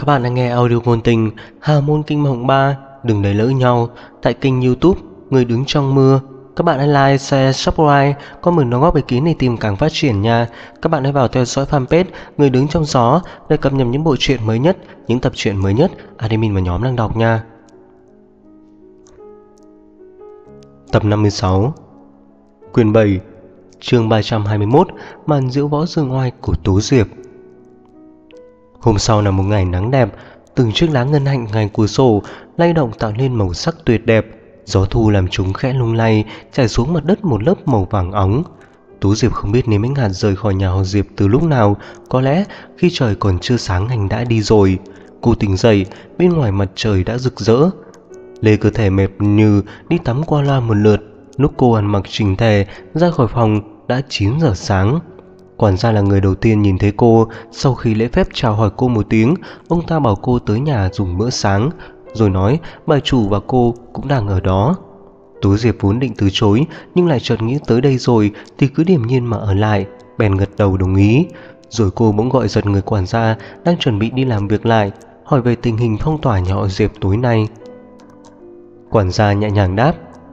bạn đang nghe audio ngôn tình Hà Môn Kinh Mộng 3. Đừng để lỡ nhau tại kênh YouTube Người Đứng Trong Mưa. Các bạn hãy like, share, subscribe, comment đóng góp ý kiến để tìm càng phát triển nha. Các bạn hãy vào theo dõi fanpage Người Đứng Trong Gió để cập nhật những bộ truyện mới nhất, những tập truyện mới nhất admin và nhóm đang đọc nha. Tập 56, Quyền 7, chương 321, Màn diễu võ dương oai của Tố Diệp. Hôm sau là một ngày nắng đẹp, từng chiếc lá ngân hạnh ngoài cửa sổ lay động tạo nên màu sắc tuyệt đẹp. Gió thu làm chúng khẽ lung lay, trải xuống mặt đất một lớp màu vàng óng. Tú Diệp không biết Nếm Ánh Hạt rời khỏi nhà họ Diệp từ lúc nào, có lẽ khi trời còn chưa sáng anh đã đi rồi. Cô tỉnh dậy, bên ngoài mặt trời đã rực rỡ. Lê cơ thể mệt như đi tắm qua loa một lượt. Lúc cô ăn mặc chỉnh tề ra khỏi phòng đã 9 giờ sáng. Quản gia là người đầu tiên nhìn thấy cô. Sau khi lễ phép chào hỏi cô một tiếng, ông ta bảo cô tới nhà dùng bữa sáng, rồi nói bà chủ và cô cũng đang ở đó. Tú Diệp vốn định từ chối, nhưng lại chợt nghĩ tới đây rồi thì cứ điềm nhiên mà ở lại, bèn gật đầu đồng ý. Rồi cô bỗng gọi giật người quản gia đang chuẩn bị đi làm việc lại, hỏi về tình hình phong tỏa nhà họ Diệp tối nay. Quản gia nhẹ nhàng đáp: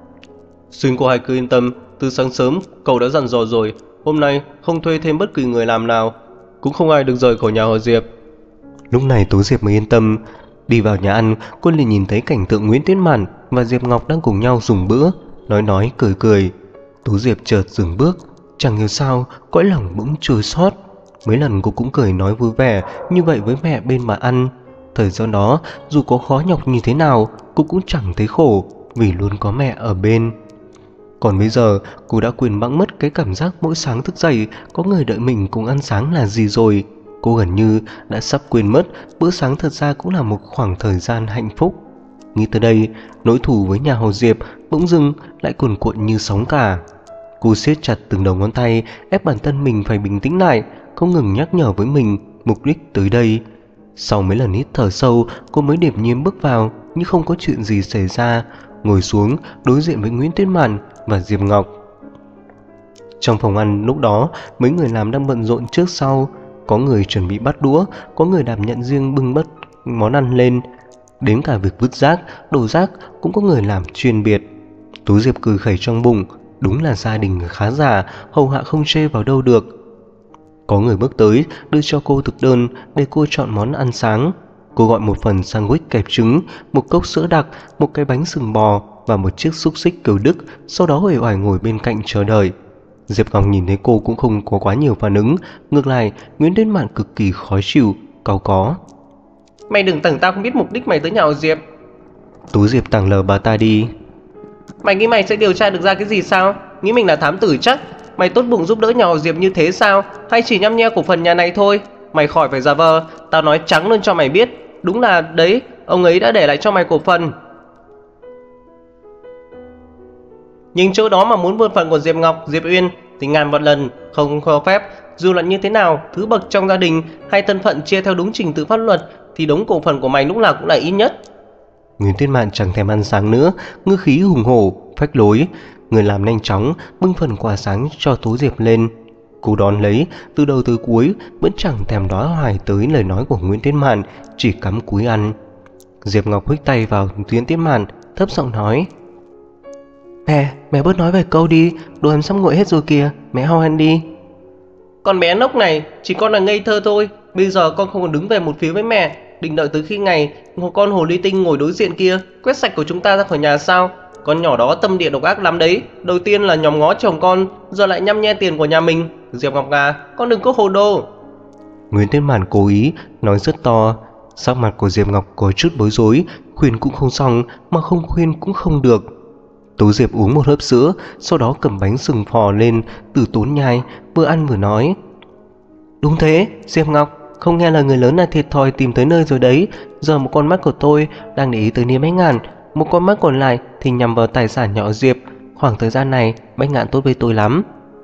Xin cô hãy cứ yên tâm, từ sáng sớm cậu đã dặn dò rồi, hôm nay không thuê thêm bất kỳ người làm nào, cũng không ai được rời khỏi nhà họ Diệp. Lúc này Tú Diệp mới yên tâm. Đi vào nhà ăn, cô liền nhìn thấy cảnh tượng Nguyễn Tuyết Mạn và Diệp Ngọc đang cùng nhau dùng bữa, nói cười cười. Tú Diệp chợt dừng bước, chẳng hiểu sao cõi lòng bỗng trôi xót. Mấy lần cô cũng cười nói vui vẻ như vậy với mẹ bên bàn ăn. Thời gian đó dù có khó nhọc như thế nào, cô cũng chẳng thấy khổ vì luôn có mẹ ở bên. Còn bây giờ cô đã quên bẵng mất cái cảm giác mỗi sáng thức dậy có người đợi mình cùng ăn sáng là gì rồi. Cô gần như đã sắp quên mất bữa sáng thật ra cũng là một khoảng thời gian hạnh phúc. Nghĩ tới đây, nỗi thù với nhà họ Diệp bỗng dưng lại cuồn cuộn như sóng cả. Cô siết chặt từng đầu ngón tay, ép bản thân mình phải bình tĩnh lại, không ngừng nhắc nhở với mình mục đích tới đây. Sau mấy lần hít thở sâu, cô mới điềm nhiên bước vào như không có chuyện gì xảy ra, ngồi xuống đối diện với Nguyễn Tuyết Mạn và Diệp Ngọc. Trong phòng ăn lúc đó, mấy người làm đang bận rộn trước sau. Có người chuẩn bị bắt đũa, có người đảm nhận riêng bưng bất món ăn lên. Đến cả việc vứt rác, đổ rác cũng có người làm chuyên biệt. Tú Diệp cười khẩy trong bụng, đúng là gia đình khá giả, hầu hạ không chê vào đâu được. Có người bước tới đưa cho cô thực đơn để cô chọn món ăn sáng. Cô gọi một phần sandwich kẹp trứng, một cốc sữa đặc, một cái bánh sừng bò và một chiếc xúc xích kiểu Đức, sau đó uể oải ngồi bên cạnh chờ đợi. Diệp Ngọc nhìn thấy cô cũng không có quá nhiều phản ứng, ngược lại Nguyễn Tuyết Mạn cực kỳ khó chịu, cáu có: Mày đừng tưởng tao không biết mục đích mày tới nhà họ Diệp. Tú Diệp tàng lờ bà ta đi: Mày nghĩ mày sẽ điều tra được ra cái gì sao? Nghĩ mình là thám tử chắc? Mày tốt bụng giúp đỡ nhà họ Diệp như thế sao? Hay chỉ nhăm nhe cổ phần nhà này thôi? Mày khỏi phải giả vờ, tao nói trắng luôn cho mày biết, đúng là đấy, ông ấy đã để lại cho mày cổ phần. Nhưng chỗ đó mà muốn vươn phần của Diệp Ngọc, Diệp Uyên thì ngàn vạn lần không cho phép. Dù là như thế nào, thứ bậc trong gia đình hay thân phận chia theo đúng trình tự pháp luật thì đống cổ phần của mày lúc nào cũng là ít nhất. Nguyễn Tuyết Mạn chẳng thèm ăn sáng nữa, ngữ khí hùng hổ, phách lối. Người làm nhanh chóng bưng phần quà sáng cho Tú Diệp lên. Cô đón lấy, từ đầu tới cuối vẫn chẳng thèm đói hoài tới lời nói của Nguyễn Tuyết Mạn, chỉ cắm cúi ăn. Diệp Ngọc huých tay vào Nguyễn Tuyết Mạn, thấp giọng nói: Mẹ bớt nói vài câu đi, đồ ăn sắp nguội hết rồi kìa, mẹ hao ăn đi. Con bé ngốc này, chỉ con là ngây thơ thôi. Bây giờ con không còn đứng về một phía với mẹ, định đợi tới khi ngày con hồ ly tinh ngồi đối diện kia quét sạch của chúng ta ra khỏi nhà sao? Con nhỏ đó tâm địa độc ác lắm đấy. Đầu tiên là nhòm ngó chồng con, giờ lại nhăm nhe tiền của nhà mình. Diệp Ngọc à, con đừng có hồ đồ. Nguyễn Tuyết Mạn cố ý nói rất to. Sắc mặt của Diệp Ngọc có chút bối rối, khuyên cũng không xong mà không khuyên cũng không được. Tú Diệp uống một hớp sữa, sau đó cầm bánh sừng phò lên, từ tốn nhai, vừa ăn vừa nói: Đúng thế, Diệp Ngọc, không nghe lời người lớn là thiệt thòi tìm tới nơi rồi đấy. Giờ một con mắt của tôi đang để ý tới Niêm Bách Ngạn, một con mắt còn lại thì nhằm vào tài sản nhỏ Diệp. Khoảng thời gian này Bách Ngạn tốt với tôi lắm.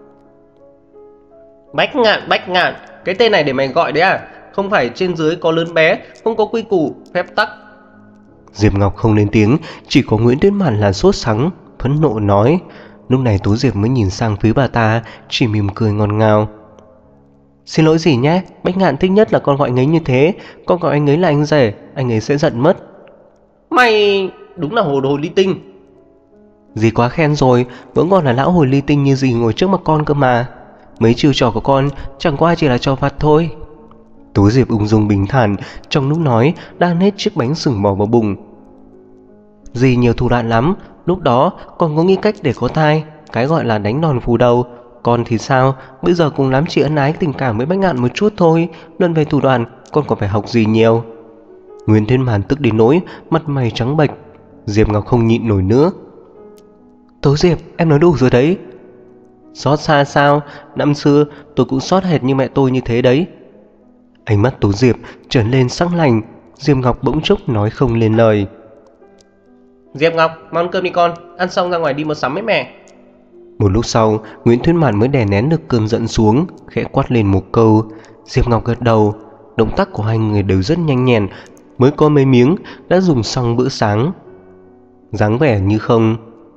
Bách Ngạn, cái tên này để mày gọi đấy à? Không phải trên dưới có lớn bé, không có quy củ, phép tắc. Diệp Ngọc không lên tiếng, chỉ có Nguyễn Tuyết Mạn là sốt sắng, phẫn nộ nói. Lúc này Tú Diệp mới nhìn sang phía bà ta, chỉ mỉm cười ngọt ngào: Xin lỗi dì nhé, Bách Ngạn thích nhất là con gọi anh ấy như thế. Con gọi anh ấy là anh rể, anh ấy sẽ giận mất. Mày đúng là hồ đồ ly tinh. Dì quá khen rồi, vẫn còn là lão hồi ly tinh như dì ngồi trước mặt con cơ mà. Mấy chiêu trò của con chẳng qua chỉ là trò vặt thôi. Tố Diệp ung dung bình thản, trong lúc nói đang hết chiếc bánh sừng bò vào bụng. Dì nhiều thủ đoạn lắm, lúc đó con có nghĩ cách để có thai, cái gọi là đánh đòn phủ đầu. Con thì sao, bây giờ cùng lắm chỉ ân ái tình cảm với Bách Ngạn một chút thôi. Luận về thủ đoạn, con còn phải học gì nhiều. Nguyên Thiên Màn tức đến nỗi mặt mày trắng bệch. Diệp Ngọc không nhịn nổi nữa. Tố Diệp, em nói đủ rồi đấy. Xót xa sao, năm xưa tôi cũng xót hệt như mẹ tôi như thế đấy. Ánh mắt Tố Diệp trở lên sắc lạnh. Diệp Ngọc bỗng chốc nói không lên lời. Diệp Ngọc, mau ăn cơm đi con, ăn xong ra ngoài đi mua sắm với mẹ. Một lúc sau, Nguyễn Thuyên Mạn mới đè nén được cơn giận xuống, khẽ quát lên một câu. Diệp Ngọc gật đầu. Động tác của hai người đều rất nhanh nhẹn, mới có mấy miếng đã dùng xong bữa sáng. Dáng vẻ như không.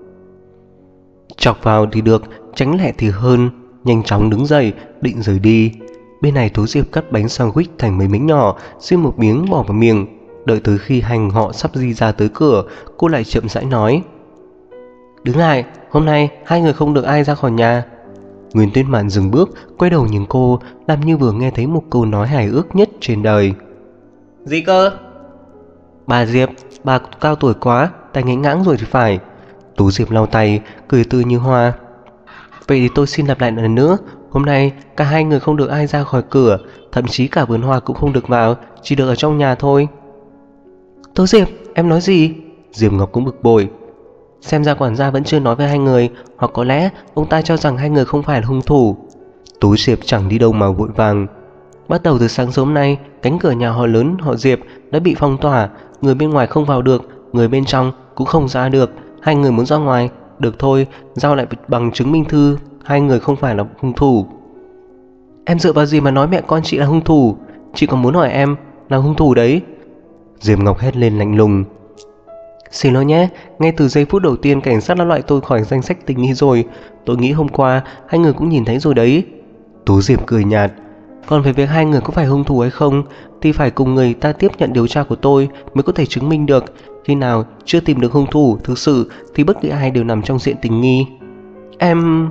Chọc vào thì được, tránh lẹ thì hơn. Nhanh chóng đứng dậy, định rời đi. Bên này Tố Diệp cắt bánh sandwich thành mấy miếng nhỏ, xiên một miếng bỏ vào miệng. Đợi tới khi hai người họ sắp đi ra tới cửa, cô lại chậm rãi nói. Đứng lại, hôm nay hai người không được ai ra khỏi nhà. Nguyên Tuyết Mạn dừng bước, quay đầu nhìn cô, làm như vừa nghe thấy một câu nói hài ước nhất trên đời. Gì cơ? Bà Diệp, bà cao tuổi quá, tay ngãnh ngãng rồi thì phải. Tú Diệp lau tay, cười tươi như hoa. Vậy thì tôi xin lặp lại lần nữa, hôm nay cả hai người không được ai ra khỏi cửa, thậm chí cả vườn hoa cũng không được vào, chỉ được ở trong nhà thôi. Tố Diệp, em nói gì? Diệp Ngọc cũng bực bội. Xem ra quản gia vẫn chưa nói với hai người, hoặc có lẽ ông ta cho rằng hai người không phải là hung thủ. Tú Diệp chẳng đi đâu mà vội vàng. Bắt đầu từ sáng sớm nay, cánh cửa nhà họ lớn họ Diệp đã bị phong tỏa, người bên ngoài không vào được, người bên trong cũng không ra được. Hai người muốn ra ngoài, được thôi, giao lại bằng chứng minh thư, hai người không phải là hung thủ. Em dựa vào gì mà nói mẹ con chị là hung thủ? Chị còn muốn hỏi em là hung thủ đấy. Diệp Ngọc hét lên lạnh lùng. Xin lỗi nhé, ngay từ giây phút đầu tiên cảnh sát đã loại tôi khỏi danh sách tình nghi rồi. Tôi nghĩ hôm qua hai người cũng nhìn thấy rồi đấy. Tú Diệp cười nhạt. Còn về việc hai người có phải hung thủ hay không thì phải cùng người ta tiếp nhận điều tra của tôi mới có thể chứng minh được. Khi nào chưa tìm được hung thủ thực sự thì bất kỳ ai đều nằm trong diện tình nghi. Em...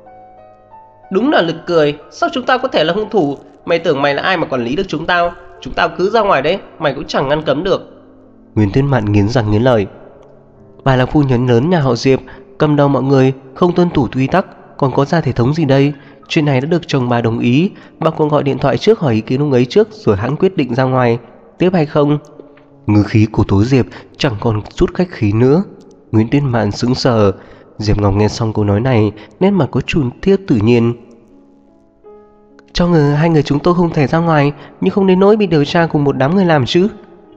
Đúng là lực cười, sao chúng ta có thể là hung thủ? Mày tưởng mày là ai mà quản lý được chúng tao? Chúng tao cứ ra ngoài đấy, mày cũng chẳng ngăn cấm được. Nguyên Tuyết Mạn nghiến răng nghiến lợi. Bà là phu nhân lớn nhà họ Diệp, cầm đầu mọi người, không tuân thủ quy tắc, còn có ra thể thống gì đây? Chuyện này đã được chồng bà đồng ý, bà còn gọi điện thoại trước hỏi ý kiến ông ấy trước rồi hãng quyết định ra ngoài, tiếp hay không? Ngữ khí của Tố Diệp chẳng còn chút khách khí nữa. Nguyễn Tuyết Mạn sững sờ. Diệp Ngọc nghe xong câu nói này, nét mặt có chút tiếc tự nhiên. Cho ngờ hai người chúng tôi không thể ra ngoài, nhưng không đến nỗi bị điều tra cùng một đám người làm chứ.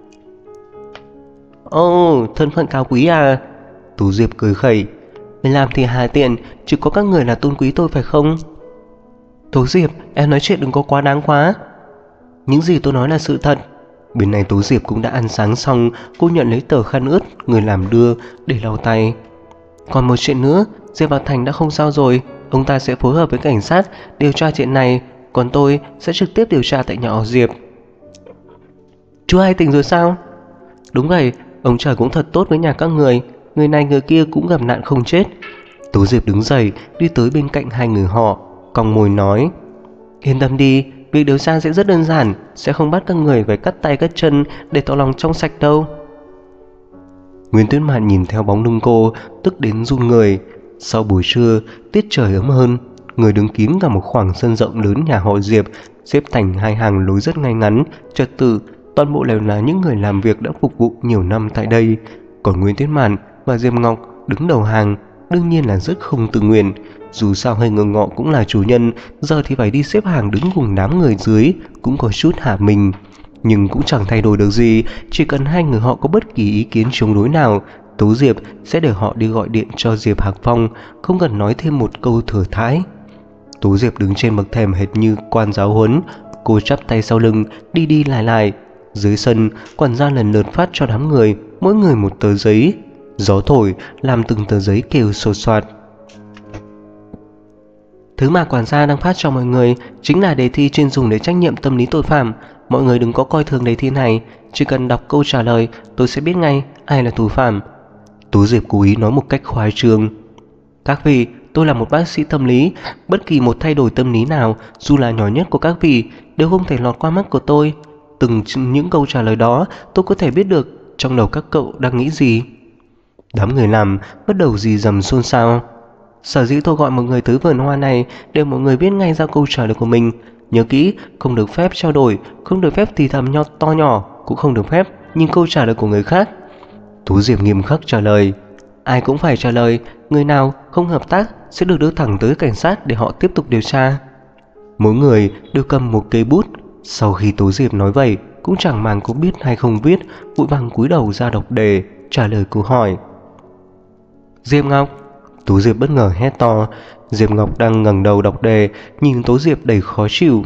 Ồ, thân phận cao quý à? Tú Diệp cười khẩy. Mình làm thì hà tiện, chỉ có các người là tôn quý tôi phải không? Tố Diệp, em nói chuyện đừng có quá đáng quá. Những gì tôi nói là sự thật. Bên này Tố Diệp cũng đã ăn sáng xong, cô nhận lấy tờ khăn ướt người làm đưa để lau tay. Còn một chuyện nữa, Diệp Bảo Thành đã không sao rồi, ông ta sẽ phối hợp với cảnh sát điều tra chuyện này, còn tôi sẽ trực tiếp điều tra tại nhà họ Diệp. Chú hai tỉnh rồi sao? Đúng vậy, ông trời cũng thật tốt với nhà các người này người kia cũng gặp nạn không chết. Tố Diệp đứng dậy, đi tới bên cạnh hai người họ, cong môi nói. Yên tâm đi, việc điều tra sẽ rất đơn giản, sẽ không bắt các người phải cắt tay cắt chân để tỏ lòng trong sạch đâu. Nguyên Tuyết Mạn nhìn theo bóng lưng cô, tức đến run người. Sau buổi trưa, tiết trời ấm hơn, người đứng kín cả một khoảng sân rộng lớn nhà họ Diệp, xếp thành hai hàng lối rất ngay ngắn, trật tự, toàn bộ đều là những người làm việc đã phục vụ nhiều năm tại đây. Còn Nguyên Tuyết Mạn và Diệp Ngọc đứng đầu hàng, đương nhiên là rất không tự nguyện. Dù sao hai người ngọ cũng là chủ nhân, giờ thì phải đi xếp hàng đứng cùng đám người dưới, cũng có chút hạ mình. Nhưng cũng chẳng thay đổi được gì, chỉ cần hai người họ có bất kỳ ý kiến chống đối nào, Tố Diệp sẽ để họ đi gọi điện cho Diệp Hạc Phong, không cần nói thêm một câu thừa thãi. Tố Diệp đứng trên bậc thềm hệt như quan giáo huấn, cô chắp tay sau lưng, đi đi lại lại. Dưới sân, quản gia lần lượt phát cho đám người, mỗi người một tờ giấy. Gió thổi làm từng tờ giấy kêu xô xoạt. Thứ mà quản gia đang phát cho mọi người chính là đề thi chuyên dùng để trắc nghiệm tâm lý tội phạm. Mọi người đừng có coi thường đề thi này, chỉ cần đọc câu trả lời tôi sẽ biết ngay ai là thủ phạm. Tú Diệp cố ý nói một cách khoa trương. Các vị, tôi là một bác sĩ tâm lý, bất kỳ một thay đổi tâm lý nào, dù là nhỏ nhất của các vị, đều không thể lọt qua mắt của tôi. Từng những câu trả lời đó, tôi có thể biết được trong đầu các cậu đang nghĩ gì. Đám người làm bắt đầu rì rầm xôn xao. Sở dĩ tôi gọi mọi người tới vườn hoa này để mọi người biết ngay ra câu trả lời của mình. Nhớ kỹ, không được phép trao đổi, không được phép thì thầm to nhỏ, cũng không được phép nhìn câu trả lời của người khác. Tú Diệp nghiêm khắc trả lời. Ai cũng phải trả lời, người nào không hợp tác sẽ được đưa thẳng tới cảnh sát để họ tiếp tục điều tra. Mỗi người đều cầm một cây bút. Sau khi Tú Diệp nói vậy, cũng chẳng màng có biết hay không viết, vội vàng cúi đầu ra đọc đề, trả lời câu hỏi. Diệp Ngọc. Tú Diệp bất ngờ hét to. Diệp Ngọc đang ngẩng đầu đọc đề, nhìn Tú Diệp đầy khó chịu.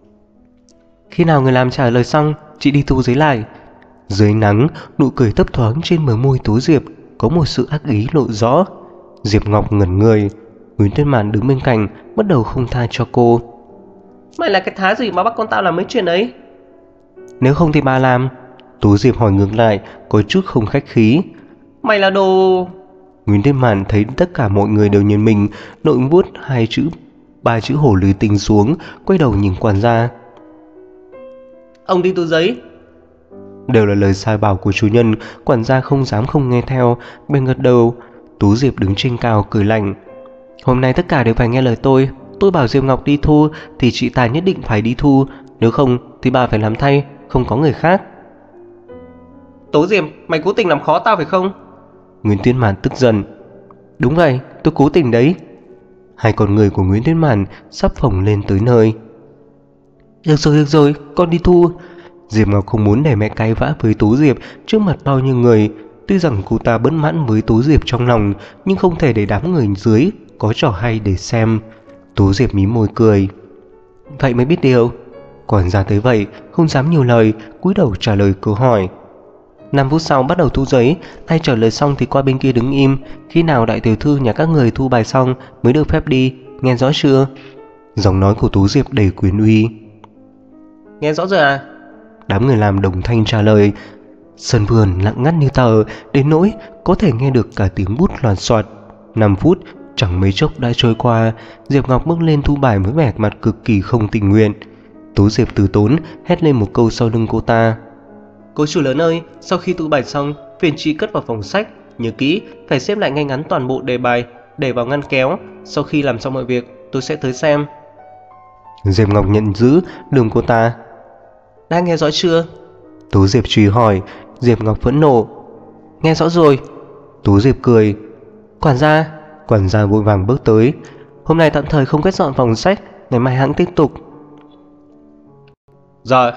Khi nào người làm trả lời xong, chị đi thu giấy lại. Dưới nắng, nụ cười thấp thoáng trên bờ môi Tú Diệp có một sự ác ý lộ rõ. Diệp Ngọc ngẩn người. Nguyễn Tuyết Mạn đứng bên cạnh bắt đầu không tha cho cô. Mày là cái thá gì mà bắt con tao làm mấy chuyện ấy? Nếu không thì bà làm. Tú Diệp hỏi ngược lại, có chút không khách khí. Mày là đồ... Nguyễn Tuyết Mạn thấy tất cả mọi người đều nhìn mình, nội vuốt ba chữ hổ lưới tinh xuống, quay đầu nhìn quản gia. Ông đi thu giấy. Đều là lời sai bảo của chủ nhân, quản gia không dám không nghe theo, bèn gật đầu. Tú Diệp đứng trên cao cười lạnh. Hôm nay tất cả đều phải nghe lời tôi bảo Diệp Ngọc đi thu thì chị ta nhất định phải đi thu, nếu không thì bà phải làm thay, không có người khác. Tố Diệp, mày cố tình làm khó tao phải không? Nguyễn Tuyết Mạn tức giận. Đúng vậy, tôi cố tình đấy. Hai con người của Nguyễn Tuyết Mạn sắp phồng lên tới nơi. Được rồi, con đi thu. Diệp Ngọc không muốn để mẹ cãi vã với Tú Diệp trước mặt bao nhiêu người. Tuy rằng cô ta bất mãn với Tú Diệp trong lòng, nhưng không thể để đám người dưới có trò hay để xem. Tú Diệp mím môi cười. Vậy mới biết điều. Quản gia thấy vậy không dám nhiều lời, cúi đầu trả lời câu hỏi. 5 phút sau bắt đầu thu giấy, ai trả lời xong thì qua bên kia đứng im. Khi nào đại tiểu thư nhà các người thu bài xong mới được phép đi, nghe rõ chưa? Giọng nói của Tú Diệp đầy quyền uy. Nghe rõ rồi à? Đám người làm đồng thanh trả lời. Sân vườn lặng ngắt như tờ, đến nỗi có thể nghe được cả tiếng bút loạt soạt. 5 phút chẳng mấy chốc đã trôi qua. Diệp Ngọc bước lên thu bài với vẻ mặt cực kỳ không tình nguyện. Tú Diệp từ tốn hét lên một câu sau lưng cô ta. Cô chủ lớn ơi, sau khi thu bài xong, phiền chị cất vào phòng sách. Nhớ kỹ, phải xếp lại ngay ngắn toàn bộ đề bài, để vào ngăn kéo. Sau khi làm xong mọi việc, tôi sẽ tới xem. Diệp Ngọc nhận giữ lườm cô ta. Đã nghe rõ chưa? Tú Diệp truy hỏi. Diệp Ngọc phẫn nộ. Nghe rõ rồi. Tú Diệp cười. Quản gia vội vàng bước tới. Hôm nay tạm thời không quét dọn phòng sách, ngày mai hãng tiếp tục. Rồi.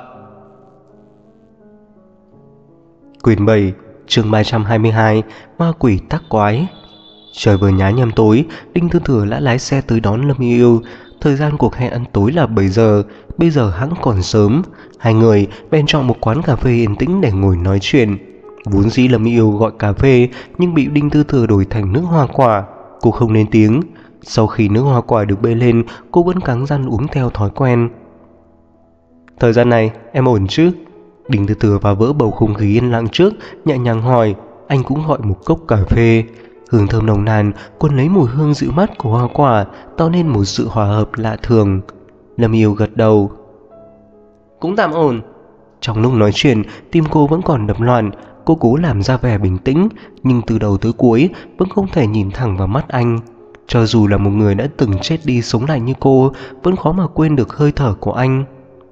Quyển 7, chương 322, Ma quỷ tác quái. Trời vừa nhá nhem tối, Đinh Tư Thừa đã lái xe tới đón Lâm Yêu Yêu. Thời gian cuộc hẹn ăn tối là 7 giờ, bây giờ hãng còn sớm. Hai người bèn chọn một quán cà phê yên tĩnh để ngồi nói chuyện. Vốn dĩ Lâm Yêu gọi cà phê nhưng bị Đinh Tư Thừa đổi thành nước hoa quả. Cô không lên tiếng. Sau khi nước hoa quả được bê lên, cô vẫn cắn răng uống theo thói quen. Thời gian này em ổn chứ? Đinh Tư Thừa vào vỡ bầu không khí yên lặng trước, nhẹ nhàng hỏi. Anh cũng gọi một cốc cà phê. Hương thơm nồng nàn cuốn lấy mùi hương dịu mát của hoa quả, tạo nên một sự hòa hợp lạ thường. Lâm Yêu gật đầu. Cũng tạm ổn. Trong lúc nói chuyện, tim cô vẫn còn đập loạn. Cô cố làm ra vẻ bình tĩnh, nhưng từ đầu tới cuối vẫn không thể nhìn thẳng vào mắt anh. Cho dù là một người đã từng chết đi sống lại như cô, vẫn khó mà quên được hơi thở của anh.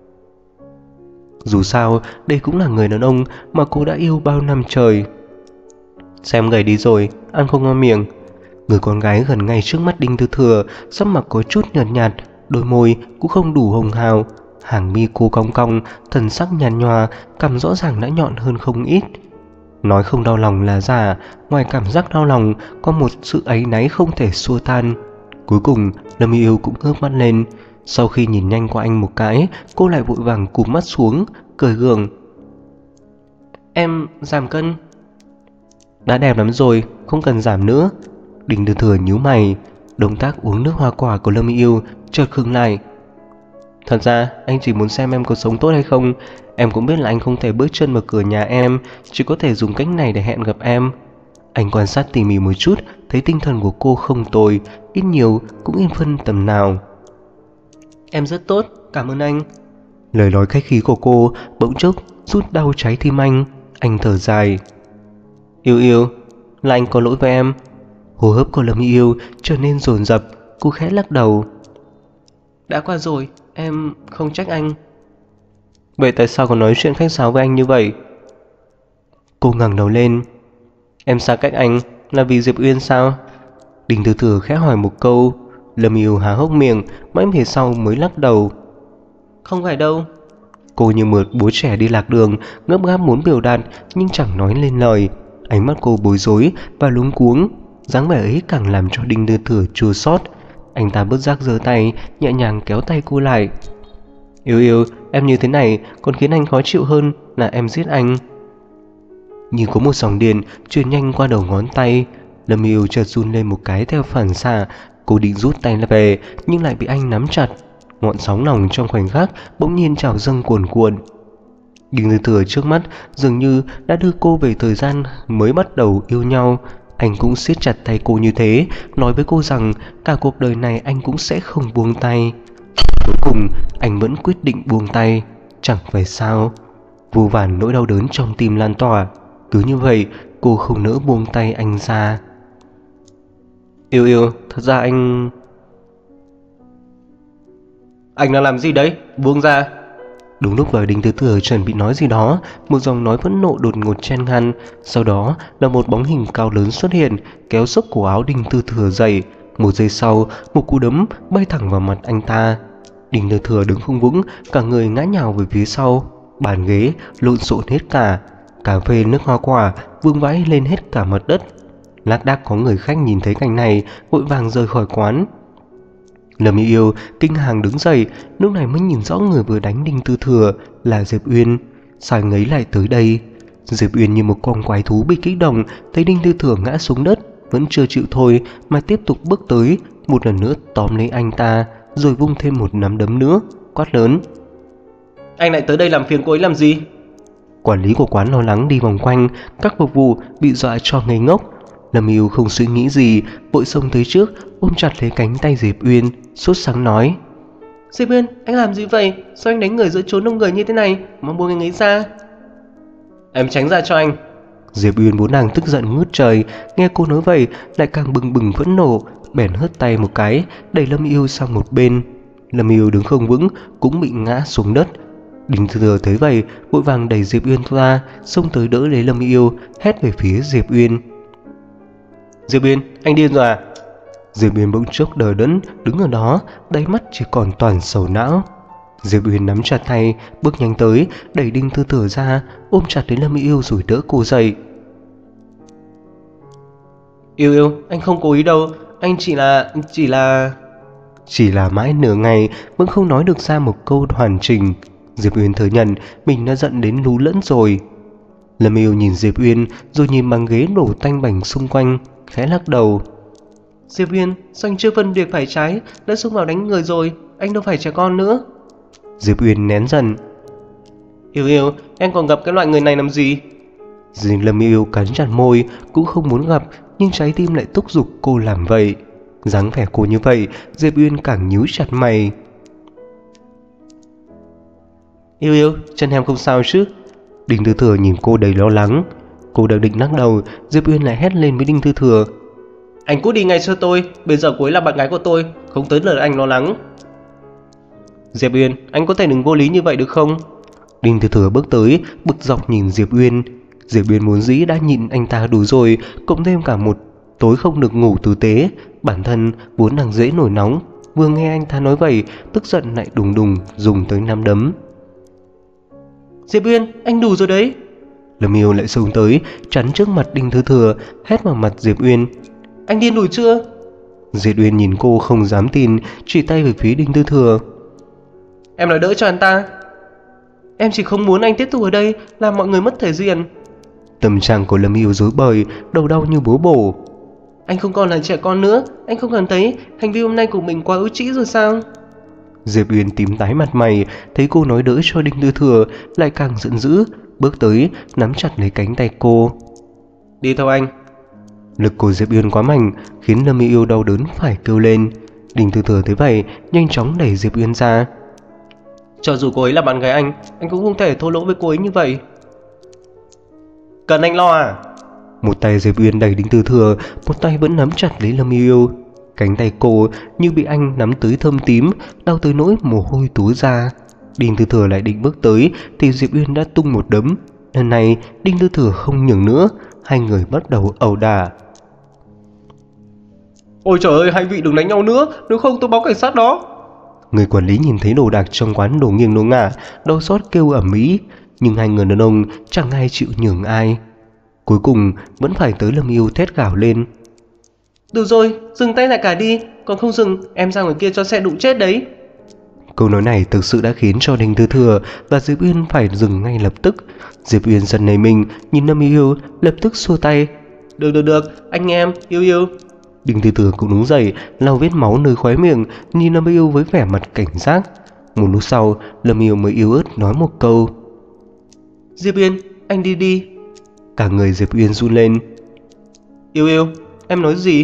Dù sao, đây cũng là người đàn ông mà cô đã yêu bao năm trời. Xem gầy đi rồi, ăn không ngon miệng. Người con gái gần ngay trước mắt Đinh Tư Thừa, sắc mặt có chút nhợt nhạt, đôi môi cũng không đủ hồng hào. Hàng mi cô cong cong, thần sắc nhàn nhòa, cằm rõ ràng đã nhọn hơn không ít. Nói không đau lòng là giả, ngoài cảm giác đau lòng có một sự áy náy không thể xua tan. Cuối cùng Lâm Yêu cũng ngước mắt lên. Sau khi nhìn nhanh qua anh một cái, cô lại vội vàng cụp mắt xuống, cười gượng. Em giảm cân. Đã đẹp lắm rồi, không cần giảm nữa. Đinh Tư Thừa nhíu mày. Động tác uống nước hoa quả của Lâm Yêu chợt khựng lại. Thật ra anh chỉ muốn xem em có sống tốt hay không. Em cũng biết là anh không thể bước chân vào cửa nhà em, chỉ có thể dùng cách này để hẹn gặp em. Anh quan sát tỉ mỉ một chút, thấy tinh thần của cô không tồi, ít nhiều cũng yên phân tầm nào. Em rất tốt, cảm ơn anh. Lời nói khách khí của cô bỗng chốc rút đau trái tim anh. Anh thở dài. Yêu Yêu, là anh có lỗi với em. Hô hấp của Lâm Yêu trở nên dồn dập. Cô khẽ lắc đầu. Đã qua rồi, em không trách anh. Vậy tại sao còn nói chuyện khách sáo với anh như vậy? Cô ngẩng đầu lên. Em xa cách anh là vì Diệp Uyên sao? Đinh Thư Thừa khẽ hỏi một câu. Lâm Yêu há hốc miệng, mãi về sau mới lắc đầu. Không phải đâu. Cô như một bố trẻ đi lạc đường, ngấp ngáp muốn biểu đạt nhưng chẳng nói lên lời. Ánh mắt cô bối rối và luống cuống. Dáng vẻ ấy càng làm cho Đinh Thư Thừa chua xót. Anh ta bất giác giơ tay, nhẹ nhàng kéo tay cô lại. Yêu Yêu, em như thế này còn khiến anh khó chịu hơn là em giết anh. Như có một dòng điện truyền nhanh qua đầu ngón tay. Lâm Yêu chợt run lên một cái theo phản xạ. Cô định rút tay về nhưng lại bị anh nắm chặt. Ngọn sóng lòng trong khoảnh khắc bỗng nhiên trào dâng cuồn cuộn. Đinh Thư Thừa trước mắt dường như đã đưa cô về thời gian mới bắt đầu yêu nhau. Anh cũng siết chặt tay cô như thế, nói với cô rằng cả cuộc đời này anh cũng sẽ không buông tay. Cuối cùng anh vẫn quyết định buông tay. Chẳng phải sao? Vô vàn nỗi đau đớn trong tim lan tỏa. Cứ như vậy cô không nỡ buông tay anh ra. Yêu Yêu, thật ra anh đang làm gì đấy? Buông ra. Đúng lúc vào Đinh Thư Thừa chuẩn bị nói gì đó, một giọng nói phẫn nộ đột ngột chen ngang. Sau đó là một bóng hình cao lớn xuất hiện, kéo xốc cổ áo Đinh Thư Thừa dậy. Một giây sau, một cú đấm bay thẳng vào mặt anh ta. Đinh Thư Thừa đứng không vững, cả người ngã nhào về phía sau. Bàn ghế lộn xộn hết cả. Cà phê nước hoa quả vương vãi lên hết cả mặt đất. Lác đác có người khách nhìn thấy cảnh này vội vàng rời khỏi quán. Lâm Yêu kinh hàng đứng dậy, lúc này mới nhìn rõ người vừa đánh Đinh Thư Thừa là Diệp Uyên. Sao anh ấy lại tới đây? Diệp Uyên như một con quái thú bị kích động, thấy Đinh Thư Thừa ngã xuống đất vẫn chưa chịu thôi mà tiếp tục bước tới, một lần nữa tóm lấy anh ta, rồi vung thêm một nắm đấm nữa, quát lớn. Anh lại tới đây làm phiền cô ấy làm gì? Quản lý của quán lo lắng đi vòng quanh, các phục vụ bị dọa cho ngây ngốc. Lâm Yêu không suy nghĩ gì, vội xông tới trước, ôm chặt lấy cánh tay Diệp Uyên, sốt sắng nói. Diệp Uyên, anh làm gì vậy? Sao anh đánh người giữa chốn đông người như thế này? Mau buông anh ấy ra. Em tránh ra cho anh. Diệp Uyên vốn đang tức giận ngút trời, nghe cô nói vậy lại càng bừng bừng phẫn nộ, bèn hất tay một cái, đẩy Lâm Yêu sang một bên. Lâm Yêu đứng không vững, cũng bị ngã xuống đất. Đinh Thư Thừa thấy vậy, vội vàng đẩy Diệp Uyên ra, xông tới đỡ lấy Lâm Yêu, hét về phía Diệp Uyên. Diệp Uyên, anh điên rồi à? Diệp Uyên bỗng chốc đờ đẫn đứng ở đó, đáy mắt chỉ còn toàn sầu não. Diệp Uyên nắm chặt tay, bước nhanh tới, đẩy Đinh Thư Thừa ra, ôm chặt lấy Lâm Yêu rồi đỡ cô dậy. Yêu Yêu, anh không cố ý đâu, anh chỉ là mãi nửa ngày vẫn không nói được ra một câu hoàn chỉnh. Diệp Uyên thừa nhận mình đã giận đến lú lẫn rồi. Lâm Yêu nhìn Diệp Uyên rồi nhìn bằng ghế đổ tanh bành xung quanh, khẽ lắc đầu. Diệp Uyên, sao anh chưa phân biệt phải trái, đã xông vào đánh người rồi, anh đâu phải trẻ con nữa. Diệp Uyên nén giận. Yêu Yêu, em còn gặp cái loại người này làm gì? Lâm Yêu cắn chặt môi, cũng không muốn gặp, nhưng trái tim lại thúc giục cô làm vậy. Dáng vẻ cô như vậy, Diệp Uyên càng nhíu chặt mày. Yêu Yêu, chân em không sao chứ? Đinh Thư Thừa nhìn cô đầy lo lắng. Cô đang định lắc đầu, Diệp Uyên lại hét lên với Đinh Thư Thừa. Anh cút đi ngay cho tôi, bây giờ cô ấy là bạn gái của tôi, không tới lượt anh lo lắng. Diệp Uyên, anh có thể đừng vô lý như vậy được không? Đinh Thư Thừa bước tới, bực dọc nhìn Diệp Uyên. Diệp Uyên muốn dĩ đã nhịn anh ta đủ rồi, cộng thêm cả một tối không được ngủ tử tế. Bản thân vốn đang dễ nổi nóng, vừa nghe anh ta nói vậy, tức giận lại đùng đùng dùng tới nắm đấm. Diệp Uyên, anh đủ rồi đấy. Lâm Yêu lại xông tới, chắn trước mặt Đinh Thư Thừa, hét vào mặt Diệp Uyên. Anh điên đuổi chưa? Diệp Uyên nhìn cô không dám tin, chỉ tay về phía Đinh Thư Thừa. Em nói đỡ cho anh ta. Em chỉ không muốn anh tiếp tục ở đây, làm mọi người mất thể diện. Tâm trạng của Lâm Yêu rối bời, đầu đau như búa bổ. anh không còn là trẻ con nữa. Anh không cảm thấy hành vi hôm nay của mình quá ấu trĩ rồi sao? Diệp Uyên tím tái mặt mày, thấy cô nói đỡ cho Đinh Tư Thừa lại càng giận dữ, bước tới nắm chặt lấy cánh tay cô. Đi theo anh. Lực của Diệp Uyên quá mạnh khiến Lâm Yêu Yêu đau đớn phải kêu lên. Đinh Tư Thừa thấy vậy nhanh chóng đẩy Diệp Uyên ra. Cho dù cô ấy là bạn gái anh cũng không thể thô lỗ với cô ấy như vậy. Cần anh lo à? Một tay Diệp Uyên đẩy Đinh Tư Thừa, một tay vẫn nắm chặt lấy Lâm Yêu Yêu. Cánh tay cô như bị anh nắm tới thâm tím, đau tới nỗi mồ hôi túa ra. Đinh Tư Thừa lại định bước tới thì Diệp Uyên đã tung một đấm. Lần này Đinh Tư Thừa không nhường nữa, hai người bắt đầu ẩu đả. Ôi trời ơi, hai vị đừng đánh nhau nữa, nếu không tôi báo cảnh sát đó. Người quản lý nhìn thấy đồ đạc trong quán đổ nghiêng đổ ngả, đau xót kêu ầm ĩ, nhưng hai người đàn ông chẳng ai chịu nhường ai. Cuối cùng vẫn phải tới Lâm Yêu thét gào lên. Được rồi, dừng tay lại cả đi, còn không dừng em ra ngoài kia cho xe đụng chết đấy. Câu nói này thực sự đã khiến cho Đinh Tư Thừa và Diệp Uyên phải dừng ngay lập tức. Diệp Uyên giận nảy mình, nhìn Lâm Yêu Yêu lập tức xua tay. Được, anh em, yêu yêu. Đinh Tư Thừa cũng đứng dậy, lau vết máu nơi khóe miệng, nhìn Lâm Yêu với vẻ mặt cảnh giác. Một lúc sau, Lâm Yêu mới yếu ớt nói một câu. Diệp Uyên, anh đi đi. Cả người Diệp Uyên run lên. Yêu, em nói gì?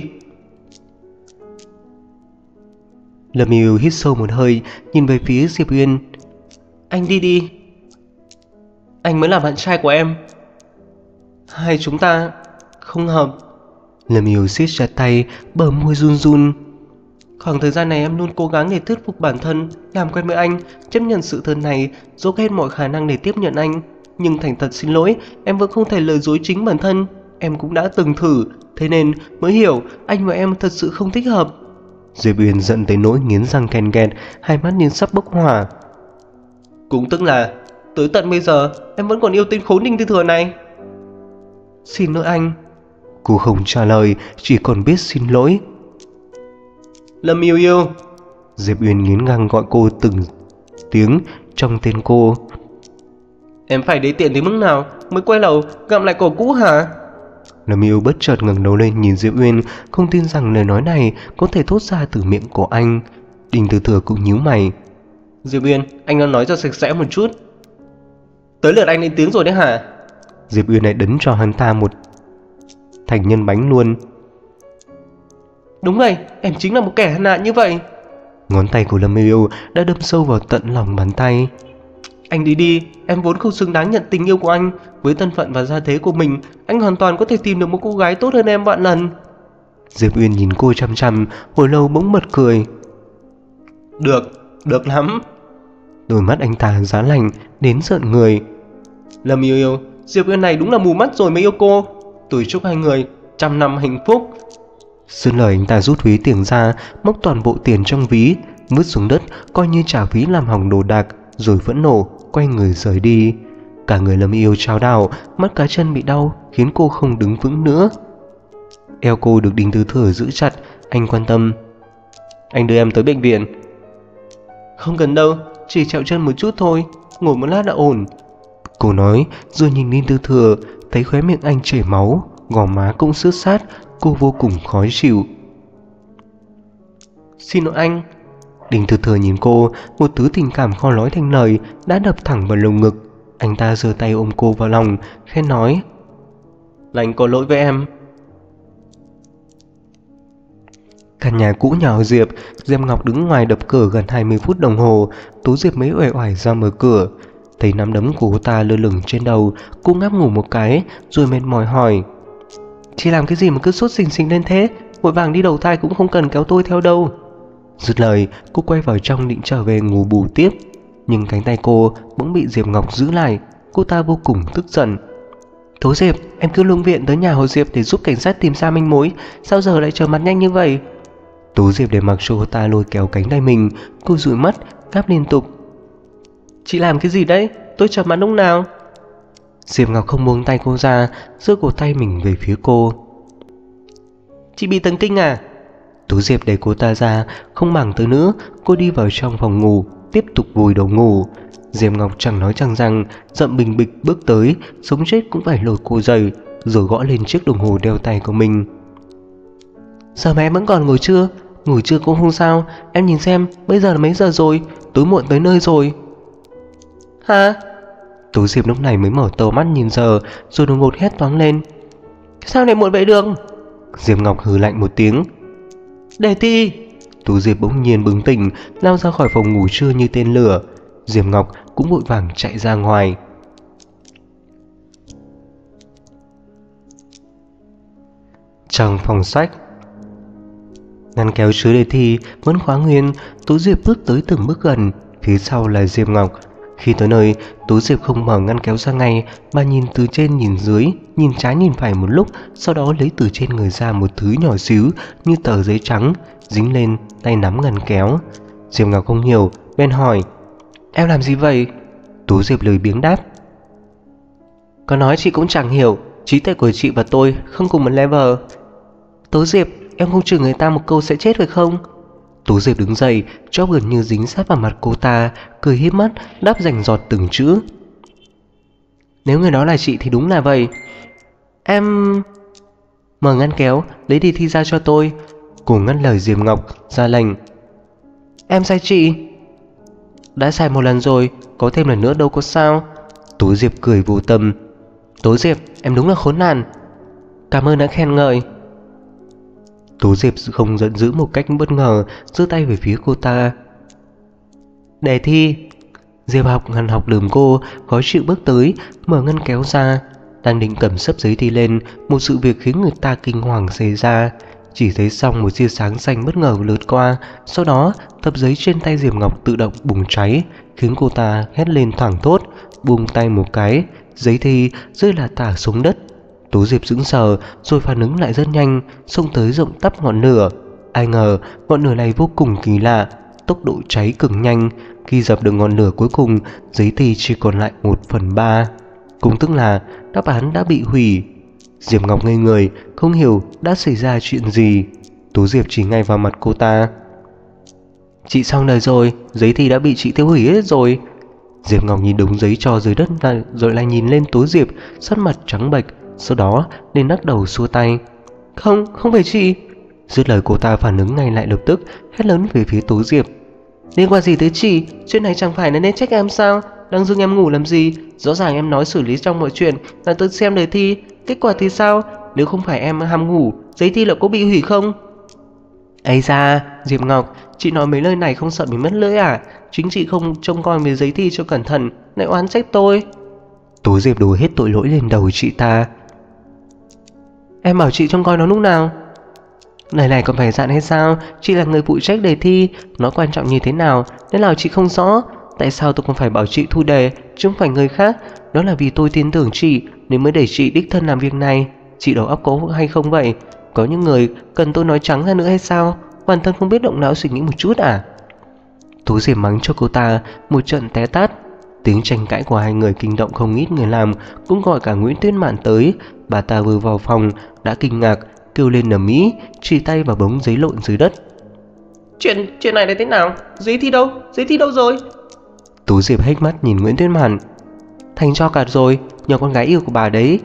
Lâm Yêu hít sâu một hơi, nhìn về phía Diệp Uyên. Anh đi đi. Anh mới là bạn trai của em. Hai chúng ta không hợp. Lâm Yêu siết chặt tay, bờ môi run run. Khoảng thời gian này em luôn cố gắng để thuyết phục bản thân, làm quen với anh, chấp nhận sự thật này, dốc hết mọi khả năng để tiếp nhận anh. Nhưng thành thật xin lỗi, em vẫn không thể lừa dối chính bản thân. Em cũng đã từng thử, thế nên mới hiểu anh và em thật sự không thích hợp. Diệp Uyên giận tới nỗi nghiến răng ken ken, hai mắt như sắp bốc hỏa. Cũng tức là tới tận bây giờ em vẫn còn yêu tên khốn Đinh Tư Thừa này. Xin lỗi anh. Cô không trả lời, chỉ còn biết xin lỗi. Lâm yêu yêu. Diệp Uyên nghiến răng gọi cô từng tiếng trong tên cô. Em phải đế tiện đến mức nào mới quay đầu gặp lại cậu cũ hả? Lâm Yêu bất chợt ngẩng đầu lên nhìn Diệp Uyên, không tin rằng lời nói này có thể thốt ra từ miệng của anh. Đinh Tư Thừa cũng nhíu mày. Diệp Uyên, anh đã nói cho sạch sẽ một chút. Tới lượt anh lên tiếng rồi đấy hả? Diệp Uyên lại đấn cho hắn ta một thành nhân bánh luôn. Đúng vậy, em chính là một kẻ nạn như vậy. Ngón tay của Lâm Yêu đã đâm sâu vào tận lòng bàn tay. Anh đi đi, em vốn không xứng đáng nhận tình yêu của anh. Với thân phận và gia thế của mình, anh hoàn toàn có thể tìm được một cô gái tốt hơn em vạn lần. Diệp Uyên nhìn cô chăm chăm, hồi lâu bỗng bật cười. Được lắm. Đôi mắt anh ta giá lạnh đến rợn người. Lâm yêu, Diệp Uyên này đúng là mù mắt rồi mới yêu cô. Tôi chúc hai người trăm năm hạnh phúc. Dứt lời anh ta rút ví tiền ra, móc toàn bộ tiền trong ví, vứt xuống đất coi như trả phí làm hỏng đồ đạc, rồi phẫn nộ quay người rời đi. Cả người Lâm Yêu chao đảo, mắt cá chân bị đau khiến cô không đứng vững nữa. Eo cô được Đinh Tư Thừa giữ chặt, anh quan tâm. Anh đưa em tới bệnh viện. Không cần đâu, chỉ trẹo chân một chút thôi, ngồi một lát đã ổn. Cô nói rồi nhìn Đinh Tư Thừa, thấy khóe miệng anh chảy máu, gò má cũng sướt sát, cô vô cùng khó chịu. Xin lỗi anh. Đinh Tư Thừa nhìn cô, một thứ tình cảm khó nói thành lời đã đập thẳng vào lồng ngực. Anh ta giơ tay ôm cô vào lòng, khẽ nói. Là anh có lỗi với em. Căn nhà cũ nhà họ Diệp Ngọc đứng ngoài đập cửa gần 20 phút đồng hồ. Tú Diệp mới uể oải ra mở cửa, thấy nắm đấm của cô ta lơ lửng trên đầu. Cô ngáp ngủ một cái rồi mệt mỏi hỏi. Chị làm cái gì mà cứ sốt sình sình lên thế? Vội vàng đi đầu thai cũng không cần kéo tôi theo đâu. Dứt lời cô quay vào trong định trở về ngủ bù tiếp, nhưng cánh tay cô bỗng bị Diệp Ngọc giữ lại. Cô ta vô cùng tức giận. Tú Diệp, em cứ lung viện tới nhà họ Diệp để giúp cảnh sát tìm ra manh mối, sao giờ lại trở mặt nhanh như vậy? Tú Diệp để mặc cho cô ta lôi kéo cánh tay mình. Cô dụi mắt gáp liên tục. Chị làm cái gì đấy? Tôi chợp mặt lúc nào? Diệp Ngọc không buông tay cô ra, giơ cổ tay mình về phía cô. Chị bị thần kinh à? Tú Diệp đẩy cô ta ra, không màng tới nữa. Cô đi vào trong phòng ngủ, tiếp tục vùi đầu ngủ. Diệp Ngọc chẳng nói chẳng rằng, giận bình bịch bước tới, sống chết cũng phải lôi cô dậy, rồi gõ lên chiếc đồng hồ đeo tay của mình. Giờ mà em vẫn còn ngủ trưa cũng không sao. Em nhìn xem, bây giờ là mấy giờ rồi, tối muộn tới nơi rồi. Hả? Tú Diệp lúc này mới mở to mắt nhìn giờ, rồi đột ngột hét toáng lên. Sao lại muộn vậy được? Diệp Ngọc hừ lạnh một tiếng. Đề thi. Tú Diệp bỗng nhiên bừng tỉnh, lao ra khỏi phòng ngủ trưa như tên lửa. Diệp Ngọc cũng vội vàng chạy ra ngoài. Trong phòng sách, ngăn kéo chứa đề thi vẫn khóa nguyên. Tú Diệp bước tới từng bước gần, phía sau là Diệp Ngọc. Khi tới nơi, Tú Diệp không mở ngăn kéo ra ngay mà nhìn từ trên nhìn dưới, nhìn trái nhìn phải một lúc, sau đó lấy từ trên người ra một thứ nhỏ xíu như tờ giấy trắng, dính lên tay nắm ngăn kéo. Diệp Ngọc không hiểu, bèn hỏi: Em làm gì vậy? Tú Diệp lười biếng đáp: Có nói chị cũng chẳng hiểu, trí tuệ của chị và tôi không cùng một level. Tú Diệp, em không chửi người ta một câu sẽ chết phải không? Tú Diệp đứng dậy, chóp gần như dính sát vào mặt cô ta, cười híp mắt đáp rành giọt từng chữ: Nếu người đó là chị thì đúng là vậy. Em... Mở ngăn kéo, lấy đề thi ra cho tôi. Cô ngắt lời Diệp Ngọc, ra lệnh: Em sai chị. Đã sai một lần rồi, có thêm lần nữa đâu có sao. Tú Diệp cười vô tâm: Tú Diệp, em đúng là khốn nạn. Cảm ơn đã khen ngợi. Tú Diệp không giận dữ một cách bất ngờ, giơ tay về phía cô ta. Đề thi. Diệp Ngăn học lườm cô, khó chịu bước tới, mở ngăn kéo ra. Đang định cầm sấp giấy thi lên, một sự việc khiến người ta kinh hoàng xảy ra. Chỉ thấy xong một tia sáng xanh bất ngờ lướt qua, sau đó tập giấy trên tay Diệp Ngọc tự động bùng cháy, khiến cô ta hét lên thoảng thốt, buông tay một cái, giấy thi rơi là tả xuống đất. Tú Diệp sững sờ rồi phản ứng lại rất nhanh, xông tới rộng tắp ngọn lửa. Ai ngờ ngọn lửa này vô cùng kỳ lạ, tốc độ cháy cực nhanh. Khi dập được ngọn lửa cuối cùng, giấy thi chỉ còn lại 1/3, cũng tức là đáp án đã bị hủy. Diệp Ngọc ngây người, không hiểu đã xảy ra chuyện gì. Tú Diệp chỉ ngay vào mặt cô ta: Chị xong đời rồi, giấy thi đã bị chị tiêu hủy hết rồi. Diệp Ngọc nhìn đống giấy tro dưới đất rồi lại nhìn lên Tú Diệp, sắc mặt trắng bệch, sau đó lên lắc đầu xua tay: Không phải chị. Dứt lời cô ta phản ứng ngay lại lập tức, hét lớn về phía Tú Diệp: Liên quan gì tới chị? Chuyện này chẳng phải là nên trách em sao? Đang dưng em ngủ làm gì? Rõ ràng em nói xử lý trong mọi chuyện là tôi xem đề thi, kết quả thì sao? Nếu không phải em ham ngủ, giấy thi liệu có bị hủy không? Ây da, Diệp Ngọc, chị nói mấy lời này không sợ bị mất lưỡi à? Chính chị không trông coi về giấy thi cho cẩn thận, lại oán trách tôi. Tú Diệp đổ hết tội lỗi lên đầu chị ta: Em bảo chị trông coi nó lúc nào? Này còn phải dặn hay sao? Chị là người phụ trách đề thi, nó quan trọng như thế nào nên nào chị không rõ. Tại sao tôi còn phải bảo chị thu đề chứ không phải người khác? Đó là vì tôi tin tưởng chị nên mới để chị đích thân làm việc này. Chị đầu óc có hay không vậy? Có những người cần tôi nói trắng ra nữa hay sao? Bản thân không biết động não suy nghĩ một chút à? Tú Diệp mắng cho cô ta một trận té tát. Tiếng tranh cãi của hai người kinh động không ít người làm, cũng gọi cả Nguyễn Tuyết Mạn tới. Bà ta vừa vào phòng đã kinh ngạc, kêu lên ầm ĩ, chỉ tay vào bóng giấy lộn dưới đất. Chuyện này là thế nào? Giấy thi đâu? Giấy thi đâu rồi? Tú Diệp hếch mắt nhìn Nguyễn Tuyết Mạn: Thành cho cả rồi, nhờ con gái yêu của bà đấy.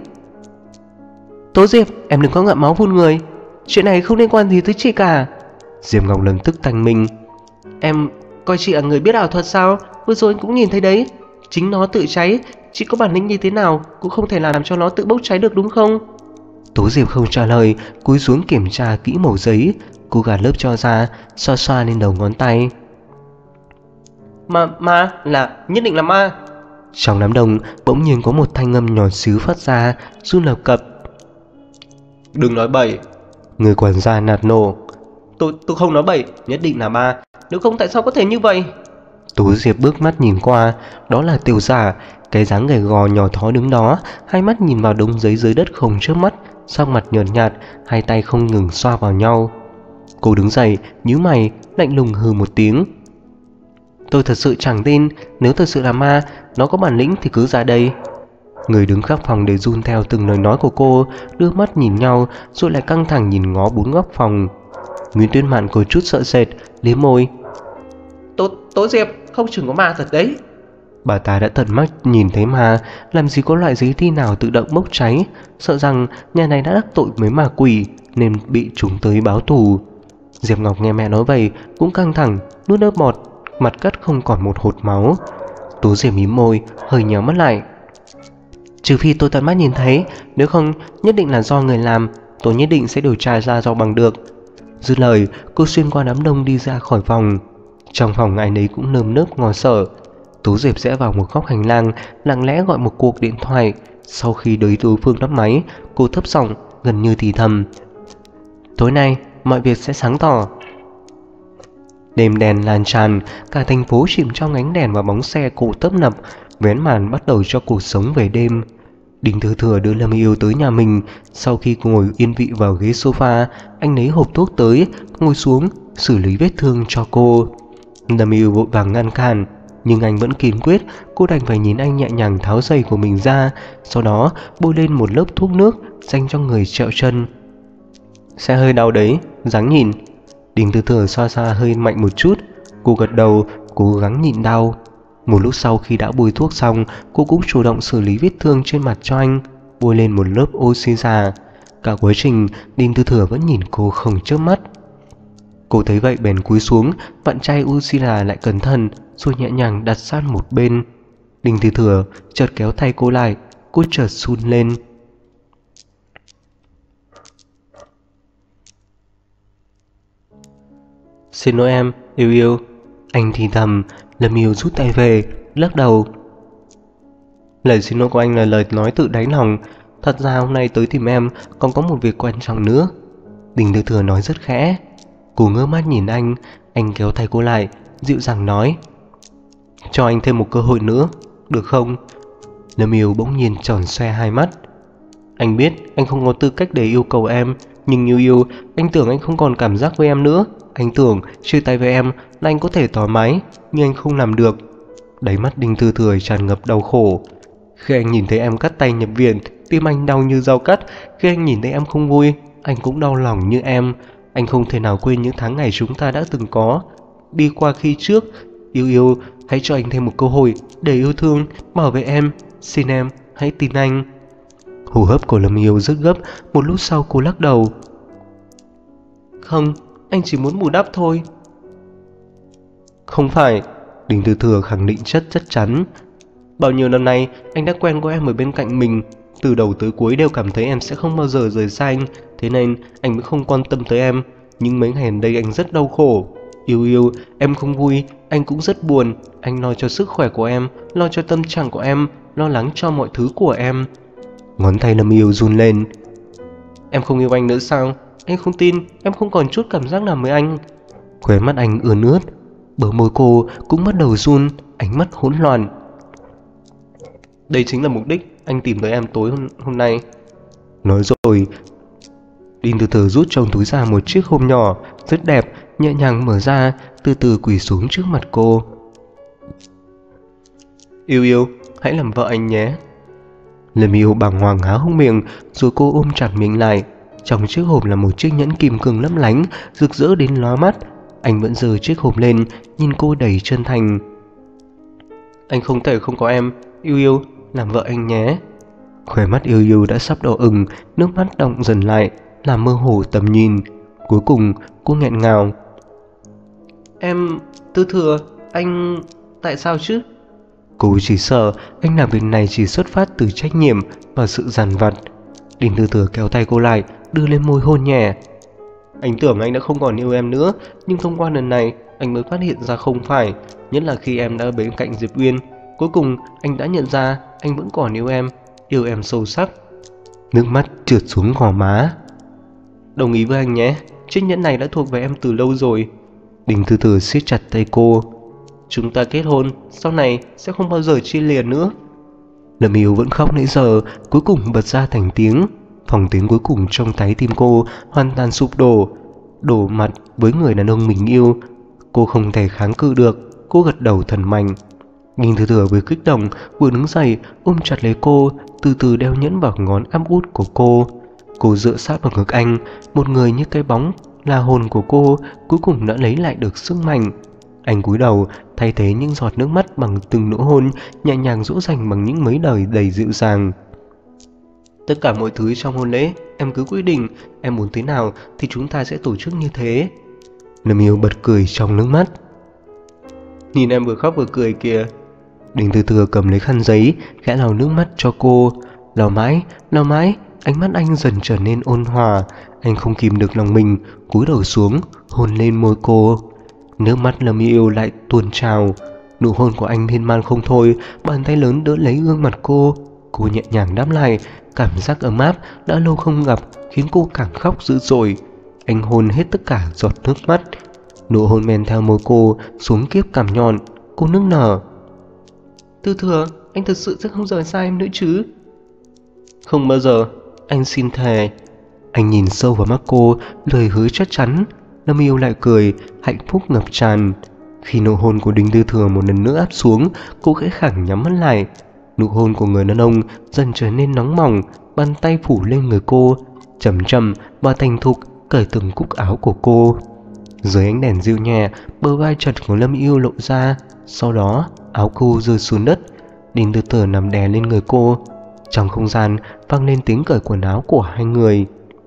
Tú Diệp, em đừng có ngậm máu phun người. Chuyện này không liên quan gì tới chị cả. Diệp Ngọc lập tức thanh minh: Em coi chị là người biết ảo thuật sao? Vừa rồi cũng nhìn thấy đấy, chính nó tự cháy. Chị có bản lĩnh như thế nào cũng không thể làm cho nó tự bốc cháy được đúng không? Tú Diệp không trả lời, cúi xuống kiểm tra kỹ mẩu giấy. Cô gạt lớp cho ra, xoa xoa lên đầu ngón tay: Ma là nhất định là ma. Trong đám đông bỗng nhiên có một thanh âm nhỏ xíu phát ra, run lập cập: Đừng nói bậy. Người quản gia nạt nổ: Tôi không nói bậy, nhất định là ma. Nếu không tại sao có thể như vậy? Tú Diệp bước mắt nhìn qua, đó là Tiểu Giả, cái dáng gầy gò nhỏ thó đứng đó, hai mắt nhìn vào đống giấy dưới đất không chớp mắt, sắc mặt nhợt nhạt, hai tay không ngừng xoa vào nhau. Cô đứng dậy, nhíu mày, lạnh lùng hừ một tiếng: Tôi thật sự chẳng tin, nếu thật sự là ma, nó có bản lĩnh thì cứ ra đây. Người đứng khắp phòng đều run theo từng lời nói của cô, đưa mắt nhìn nhau rồi lại căng thẳng nhìn ngó bốn góc phòng. Nguyễn Tuyết Mạn có chút sợ sệt, liếm môi: Tố Diệp, không chừng có ma thật đấy. Bà ta đã tận mắt nhìn thấy mà, làm gì có loại giấy thi nào tự động bốc cháy. Sợ rằng nhà này đã đắc tội với ma quỷ nên bị chúng tới báo thù. Diệp Ngọc nghe mẹ nói vậy cũng căng thẳng, nuốt nước bọt, mặt cắt không còn một hột máu. Tú Diệp mím môi, hơi nhéo mắt lại. Trừ phi tôi tận mắt nhìn thấy, nếu không nhất định là do người làm, tôi nhất định sẽ điều tra ra cho bằng được. Dứt lời, cô xuyên qua đám đông đi ra khỏi phòng. Trong phòng ai nấy cũng nơm nớp ngó sợ. Tú Diệp rẽ vào một góc hành lang, lặng lẽ gọi một cuộc điện thoại. Sau khi đối phương bắt máy, cô thấp giọng gần như thì thầm: tối nay mọi việc sẽ sáng tỏ. Đêm đèn lan tràn, cả thành phố chìm trong ánh đèn và bóng xe cộ tấp nập, vén màn bắt đầu cho cuộc sống về đêm. Đinh Thừa Thừa đưa Lâm Yêu tới nhà mình. Sau khi cô ngồi yên vị vào ghế sofa, anh lấy hộp thuốc tới, ngồi xuống xử lý vết thương cho cô. Lâm Yêu vội vàng ngăn cản, nhưng anh vẫn kiên quyết. Cô đành phải nhìn anh nhẹ nhàng tháo giày của mình ra, sau đó bôi lên một lớp thuốc nước dành cho người trẹo chân. Sẽ hơi đau đấy, ráng nhìn. Đinh Thừa Thừa xoa xoa hơi mạnh một chút. Cô gật đầu, cố gắng nhịn đau. Một lúc sau khi đã bôi thuốc xong, cô cũng chủ động xử lý vết thương trên mặt cho anh, bôi lên một lớp oxy già. Cả quá trình, Đinh Thừa Thừa vẫn nhìn cô không chớp mắt. Cô thấy vậy bèn cúi xuống, vặn chai oxy già lại cẩn thận, rồi nhẹ nhàng đặt sang một bên. Đinh Thừa Thừa chợt kéo tay cô lại, cô chợt run lên. Xin lỗi em, yêu yêu. Anh thì thầm. Lâm Yêu rút tay về, lắc đầu. Lời xin lỗi của anh là lời nói tự đáy lòng. Thật ra hôm nay tới tìm em còn có một việc quan trọng nữa. Đinh Thừa Thừa nói rất khẽ. Cô ngơ mắt nhìn anh kéo tay cô lại, dịu dàng nói: cho anh thêm một cơ hội nữa, được không? Lâm Yêu bỗng nhiên tròn xoe hai mắt. Anh biết anh không có tư cách để yêu cầu em, nhưng yêu yêu, anh tưởng anh không còn cảm giác với em nữa. Anh tưởng chia tay với em là anh có thể thoải mái, nhưng anh không làm được. Đáy mắt Đinh Thừa Thừa tràn ngập đau khổ. Khi anh nhìn thấy em cắt tay nhập viện, tim anh đau như dao cắt. Khi anh nhìn thấy em không vui, anh cũng đau lòng như em. Anh không thể nào quên những tháng ngày chúng ta đã từng có, đi qua khi trước. Yêu yêu, hãy cho anh thêm một cơ hội để yêu thương, bảo vệ em. Xin em, hãy tin anh. Hô hấp của Lâm Yêu rất gấp. Một lúc sau cô lắc đầu. Không, anh chỉ muốn bù đắp thôi. Không phải, Đinh Thừa Thừa khẳng định chắc chắn. Bao nhiêu năm nay anh đã quen có em ở bên cạnh mình, từ đầu tới cuối đều cảm thấy em sẽ không bao giờ rời xa anh, thế nên anh mới không quan tâm tới em. Nhưng mấy ngày gần đây anh rất đau khổ. Yêu yêu, em không vui, anh cũng rất buồn. Anh lo cho sức khỏe của em, lo cho tâm trạng của em, lo lắng cho mọi thứ của em. Ngón tay Lâm Yêu run lên. Em không yêu anh nữa sao? Anh không tin, em không còn chút cảm giác nào với anh. Khóe mắt anh ươn ướt, bờ môi cô cũng bắt đầu run, ánh mắt hỗn loạn. Đây chính là mục đích anh tìm tới em tối hôm nay. Nói rồi, Đinh Thừa Thừa rút trong túi ra một chiếc hộp nhỏ rất đẹp, nhẹ nhàng mở ra, từ từ quỳ xuống trước mặt cô. Yêu yêu, hãy làm vợ anh nhé. Lâm Yêu bàng hoàng há hốc miệng, rồi cô ôm chặt mình lại. Trong chiếc hộp là một chiếc nhẫn kim cương lấp lánh, rực rỡ đến lóa mắt. Anh vẫn giơ chiếc hộp lên, nhìn cô đầy chân thành. Anh không thể không có em, yêu yêu, làm vợ anh nhé. Khóe mắt yêu yêu đã sắp đỏ ửng, nước mắt đọng dần lại, làm mơ hồ tầm nhìn. Cuối cùng cô nghẹn ngào. Em, Tư Thừa, anh... tại sao chứ? Cô chỉ sợ anh làm việc này chỉ xuất phát từ trách nhiệm và sự dằn vặt. Đinh Thừa Thừa kéo tay cô lại, đưa lên môi hôn nhẹ. Anh tưởng anh đã không còn yêu em nữa, nhưng thông qua lần này anh mới phát hiện ra không phải. Nhất là khi em đã ở bên cạnh Diệp Uyên, cuối cùng anh đã nhận ra anh vẫn còn yêu em sâu sắc. Nước mắt trượt xuống gò má. Đồng ý với anh nhé, chiếc nhẫn này đã thuộc về em từ lâu rồi. Đinh Thừa Thừa siết chặt tay cô. Chúng ta kết hôn, sau này sẽ không bao giờ chia lìa nữa. Lâm Yêu vẫn khóc nãy giờ, cuối cùng bật ra thành tiếng. Phòng tiếng cuối cùng trong trái tim cô hoàn toàn sụp đổ, đổ mặt với người đàn ông mình yêu. Cô không thể kháng cự được, cô gật đầu thần mạnh. Đinh Thừa Thừa vừa kích động vừa đứng dậy ôm chặt lấy cô, từ từ đeo nhẫn vào ngón áp út của cô. Cô dựa sát vào ngực anh, một người như cái bóng là hồn của cô cuối cùng đã lấy lại được sức mạnh. Anh cúi đầu thay thế những giọt nước mắt bằng từng nụ hôn nhẹ nhàng dỗ dành bằng những mấy lời đầy dịu dàng. Tất cả mọi thứ trong hôn lễ em cứ quyết định, em muốn thế nào thì chúng ta sẽ tổ chức như thế. Lâm Yêu bật cười trong nước mắt. Nhìn em vừa khóc vừa cười kìa. Đinh Tư Thừa cầm lấy khăn giấy, khẽ lau nước mắt cho cô. Lau mãi, ánh mắt anh dần trở nên ôn hòa. Anh không kìm được lòng mình, cúi đầu xuống, hôn lên môi cô. Nước mắt Lâm Yêu lại tuôn trào. Nụ hôn của anh miên man không thôi, bàn tay lớn đỡ lấy gương mặt cô. Cô nhẹ nhàng đáp lại, cảm giác ấm áp đã lâu không gặp khiến cô càng khóc dữ dội. Anh hôn hết tất cả giọt nước mắt. Nụ hôn men theo môi cô xuống kiếp cằm nhọn. Cô nức nở. Tư Thừa, anh thật sự sẽ không rời xa em nữa chứ? Không bao giờ, anh xin thề. Anh nhìn sâu vào mắt cô, lời hứa chắc chắn. Lâm Yêu lại cười, hạnh phúc ngập tràn. Khi nụ hôn của Đinh Tư Thừa một lần nữa áp xuống, cô khẽ khàng nhắm mắt lại. Nụ hôn của người đàn ông dần trở nên nóng bỏng, bàn tay phủ lên người cô, chậm chậm và thành thục cởi từng cúc áo của cô. Dưới ánh đèn dịu nhẹ, bờ vai chật của Lâm Yêu lộ ra. Sau đó áo cô rơi xuống đất. Đinh Tư Thừa nằm đè lên người cô. Trong không gian vang lên tiếng cởi quần áo của hai người.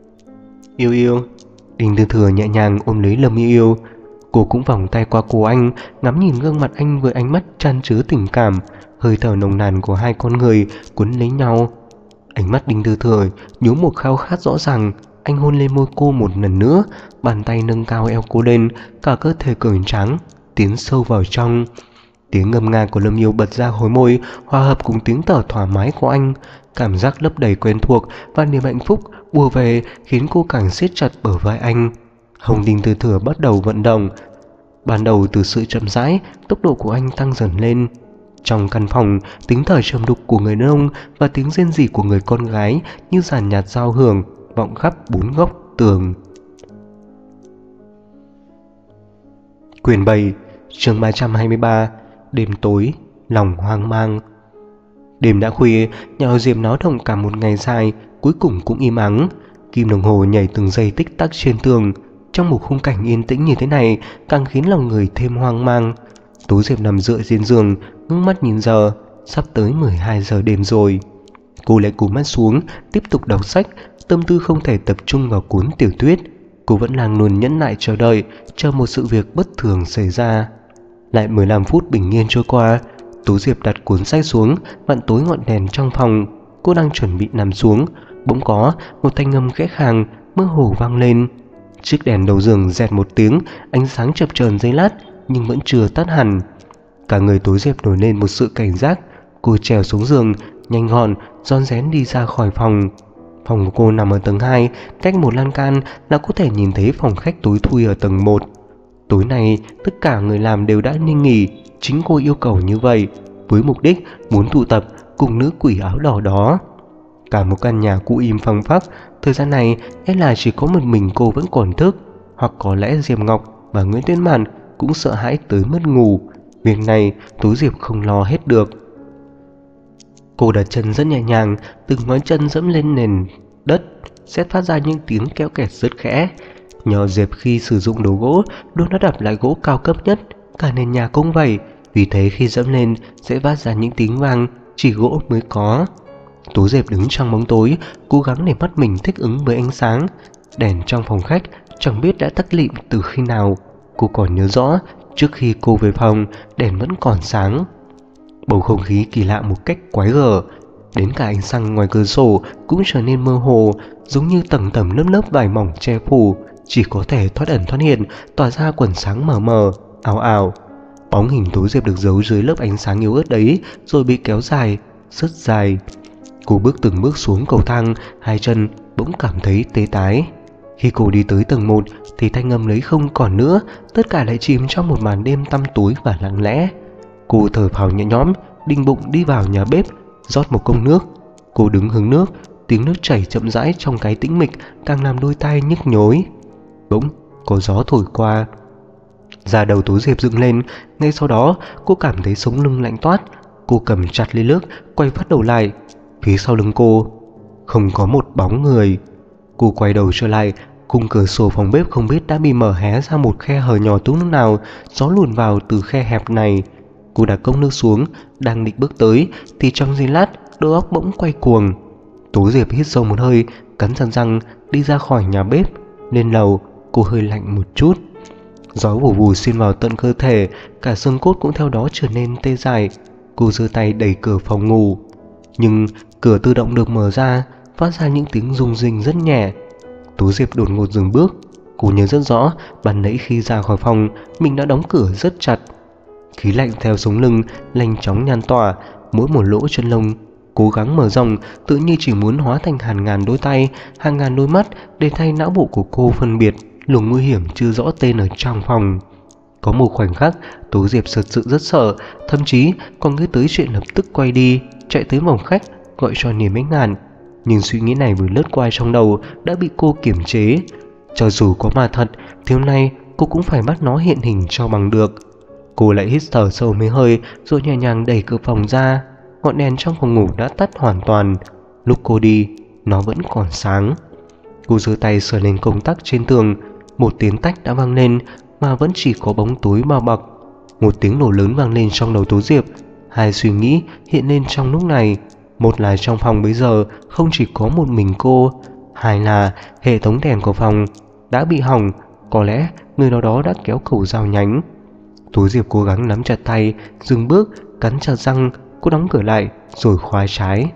Yêu. Đinh Tư Thừa nhẹ nhàng ôm lấy Lâm Yêu. Cô cũng vòng tay qua cổ anh, ngắm nhìn gương mặt anh với ánh mắt chan chứa tình cảm. Hơi thở nồng nàn của hai con người cuốn lấy nhau. Ánh mắt Đinh Tư Thừa nhớ một khao khát rõ ràng. Anh hôn lên môi cô một lần nữa, bàn tay nâng cao eo cô lên, cả cơ thể cường tráng tiến sâu vào trong. Tiếng ngâm nga của Lâm Yêu bật ra khóe môi, hòa hợp cùng tiếng thở thoải mái của anh. Cảm giác lấp đầy quen thuộc và niềm hạnh phúc ùa về khiến cô càng siết chặt bờ vai anh. Hồng Đinh Tư Thừa bắt đầu vận động. Ban đầu từ sự chậm rãi, tốc độ của anh tăng dần lên. Trong căn phòng, tiếng thở trầm đục của người đàn ông và tiếng rên rỉ của người con gái như dàn nhạc giao hưởng vọng khắp bốn góc tường. Quyển 7, chương 323. Đêm tối, lòng hoang mang. Đêm đã khuya, nhà họ Diệp náo động cả một ngày dài, cuối cùng cũng im ắng. Kim đồng hồ nhảy từng giây tích tắc trên tường. Trong một khung cảnh yên tĩnh như thế này, càng khiến lòng người thêm hoang mang. Tú Diệp nằm dựa trên giường, ngước mắt nhìn giờ, sắp tới 12 giờ đêm rồi. Cô lại cúi mắt xuống, tiếp tục đọc sách, tâm tư không thể tập trung vào cuốn tiểu thuyết. Cô vẫn đang luôn nhẫn nại chờ đợi, chờ một sự việc bất thường xảy ra. Lại 15 phút bình yên trôi qua, Tú Diệp đặt cuốn sách xuống, vặn tối ngọn đèn trong phòng. Cô đang chuẩn bị nằm xuống, bỗng có một thanh âm khẽ khàng mơ hồ vang lên. Chiếc đèn đầu giường rẹt một tiếng, ánh sáng chập chờn giây lát nhưng vẫn chưa tắt hẳn. Cả người Tú Diệp nổi lên một sự cảnh giác. Cô trèo xuống giường, nhanh gọn rón rén đi ra khỏi phòng. Phòng của cô nằm ở tầng 2, cách một lan can là có thể nhìn thấy phòng khách tối thui ở tầng 1. Tối nay tất cả người làm đều đã đi nghỉ. Chính cô yêu cầu như vậy, với mục đích muốn tụ tập cùng nữ quỷ áo đỏ đó. Cả một căn nhà cũ im phăng phắc. Thời gian này e là chỉ có một mình cô vẫn còn thức, hoặc có lẽ Diệp Ngọc và Nguyễn Tuyết Mạn cũng sợ hãi tới mất ngủ. Việc này Tú Diệp không lo hết được. Cô đặt chân rất nhẹ nhàng, từng ngón chân dẫm lên nền đất sẽ phát ra những tiếng kéo kẹt rất khẽ. Nhờ Diệp khi sử dụng đồ gỗ luôn đã đập lại gỗ cao cấp nhất, cả nền nhà cũng vậy. Vì thế khi dẫm lên sẽ phát ra những tiếng vang chỉ gỗ mới có. Tú Diệp đứng trong bóng tối, cố gắng để mắt mình thích ứng với ánh sáng. Đèn trong phòng khách chẳng biết đã tắt lịm từ khi nào. Cô còn nhớ rõ, trước khi cô về phòng, đèn vẫn còn sáng. Bầu không khí kỳ lạ một cách quái gở. Đến cả ánh sáng ngoài cửa sổ cũng trở nên mơ hồ, giống như tầng tầng lớp lớp vải mỏng che phủ, chỉ có thể thoát ẩn thoát hiện, tỏa ra quần sáng mờ mờ, ảo ảo. Bóng hình Tú Diệp được giấu dưới lớp ánh sáng yếu ớt đấy, rồi bị kéo dài, rất dài. Cô bước từng bước xuống cầu thang, hai chân bỗng cảm thấy tê tái. Khi cô đi tới tầng 1 thì thanh âm lấy không còn nữa, tất cả lại chìm trong một màn đêm tăm tối và lặng lẽ. Cô thở phào nhẹ nhõm, định bụng đi vào nhà bếp, rót một cốc nước. Cô đứng hứng nước, tiếng nước chảy chậm rãi trong cái tĩnh mịch càng làm đôi tai nhức nhối. Bỗng có gió thổi qua, da đầu Tú Diệp dựng lên. Ngay sau đó cô cảm thấy sống lưng lạnh toát. Cô cầm chặt ly nước, quay phát đầu lại. Phía sau lưng cô không có một bóng người. Cô quay đầu trở lại, Khung cửa sổ phòng bếp không biết đã bị mở hé ra một khe hở nhỏ từ lúc nào, gió luồn vào từ khe hẹp này. Cô đặt cốc nước xuống, đang định bước tới thì trong giây lát đầu óc bỗng quay cuồng. Tố Diệp hít sâu một hơi, cắn chặt răng đi ra khỏi nhà bếp. Lên lầu, cô hơi lạnh một chút. Gió vù vù xuyên vào tận cơ thể, cả xương cốt cũng theo đó trở nên tê dại. Cô giơ tay đẩy cửa phòng ngủ, nhưng cửa tự động được mở ra, phát ra những tiếng rung rinh rất nhẹ. Tố Diệp đột ngột dừng bước. Cô nhớ rất rõ ban nãy khi ra khỏi phòng mình đã đóng cửa rất chặt. Khí lạnh theo sống lưng nhanh chóng lan tỏa, mỗi một lỗ chân lông cố gắng mở rộng, tự như chỉ muốn hóa thành hàng ngàn đôi tay, hàng ngàn đôi mắt để thay não bộ của cô phân biệt luồng nguy hiểm chưa rõ tên ở trong phòng. Có một khoảnh khắc Tố Diệp thật sự rất sợ, thậm chí còn nghĩ tới chuyện lập tức quay đi, chạy tới phòng khách gọi cho Niềm Ích Ngàn. Nhưng suy nghĩ này vừa lướt qua trong đầu đã bị cô kiềm chế. Cho dù có ma thật thì hôm nay cô cũng phải bắt nó hiện hình cho bằng được. Cô lại hít thở sâu mấy hơi rồi nhẹ nhàng đẩy cửa phòng ra. Ngọn đèn trong phòng ngủ đã tắt hoàn toàn. Lúc cô đi, nó vẫn còn sáng. Cô giơ tay sờ lên công tắc trên tường. Một tiếng tách đã vang lên mà vẫn chỉ có bóng tối bao bọc. Một tiếng nổ lớn vang lên trong đầu Tố Diệp. Hai suy nghĩ hiện lên trong lúc này. Một là trong phòng bây giờ không chỉ có một mình cô, hai là hệ thống đèn của phòng đã bị hỏng. Có lẽ người nào đó đã kéo cầu dao nhánh. Tố Diệp cố gắng nắm chặt tay, dừng bước, cắn chặt răng. Cô đóng cửa lại rồi khóa trái.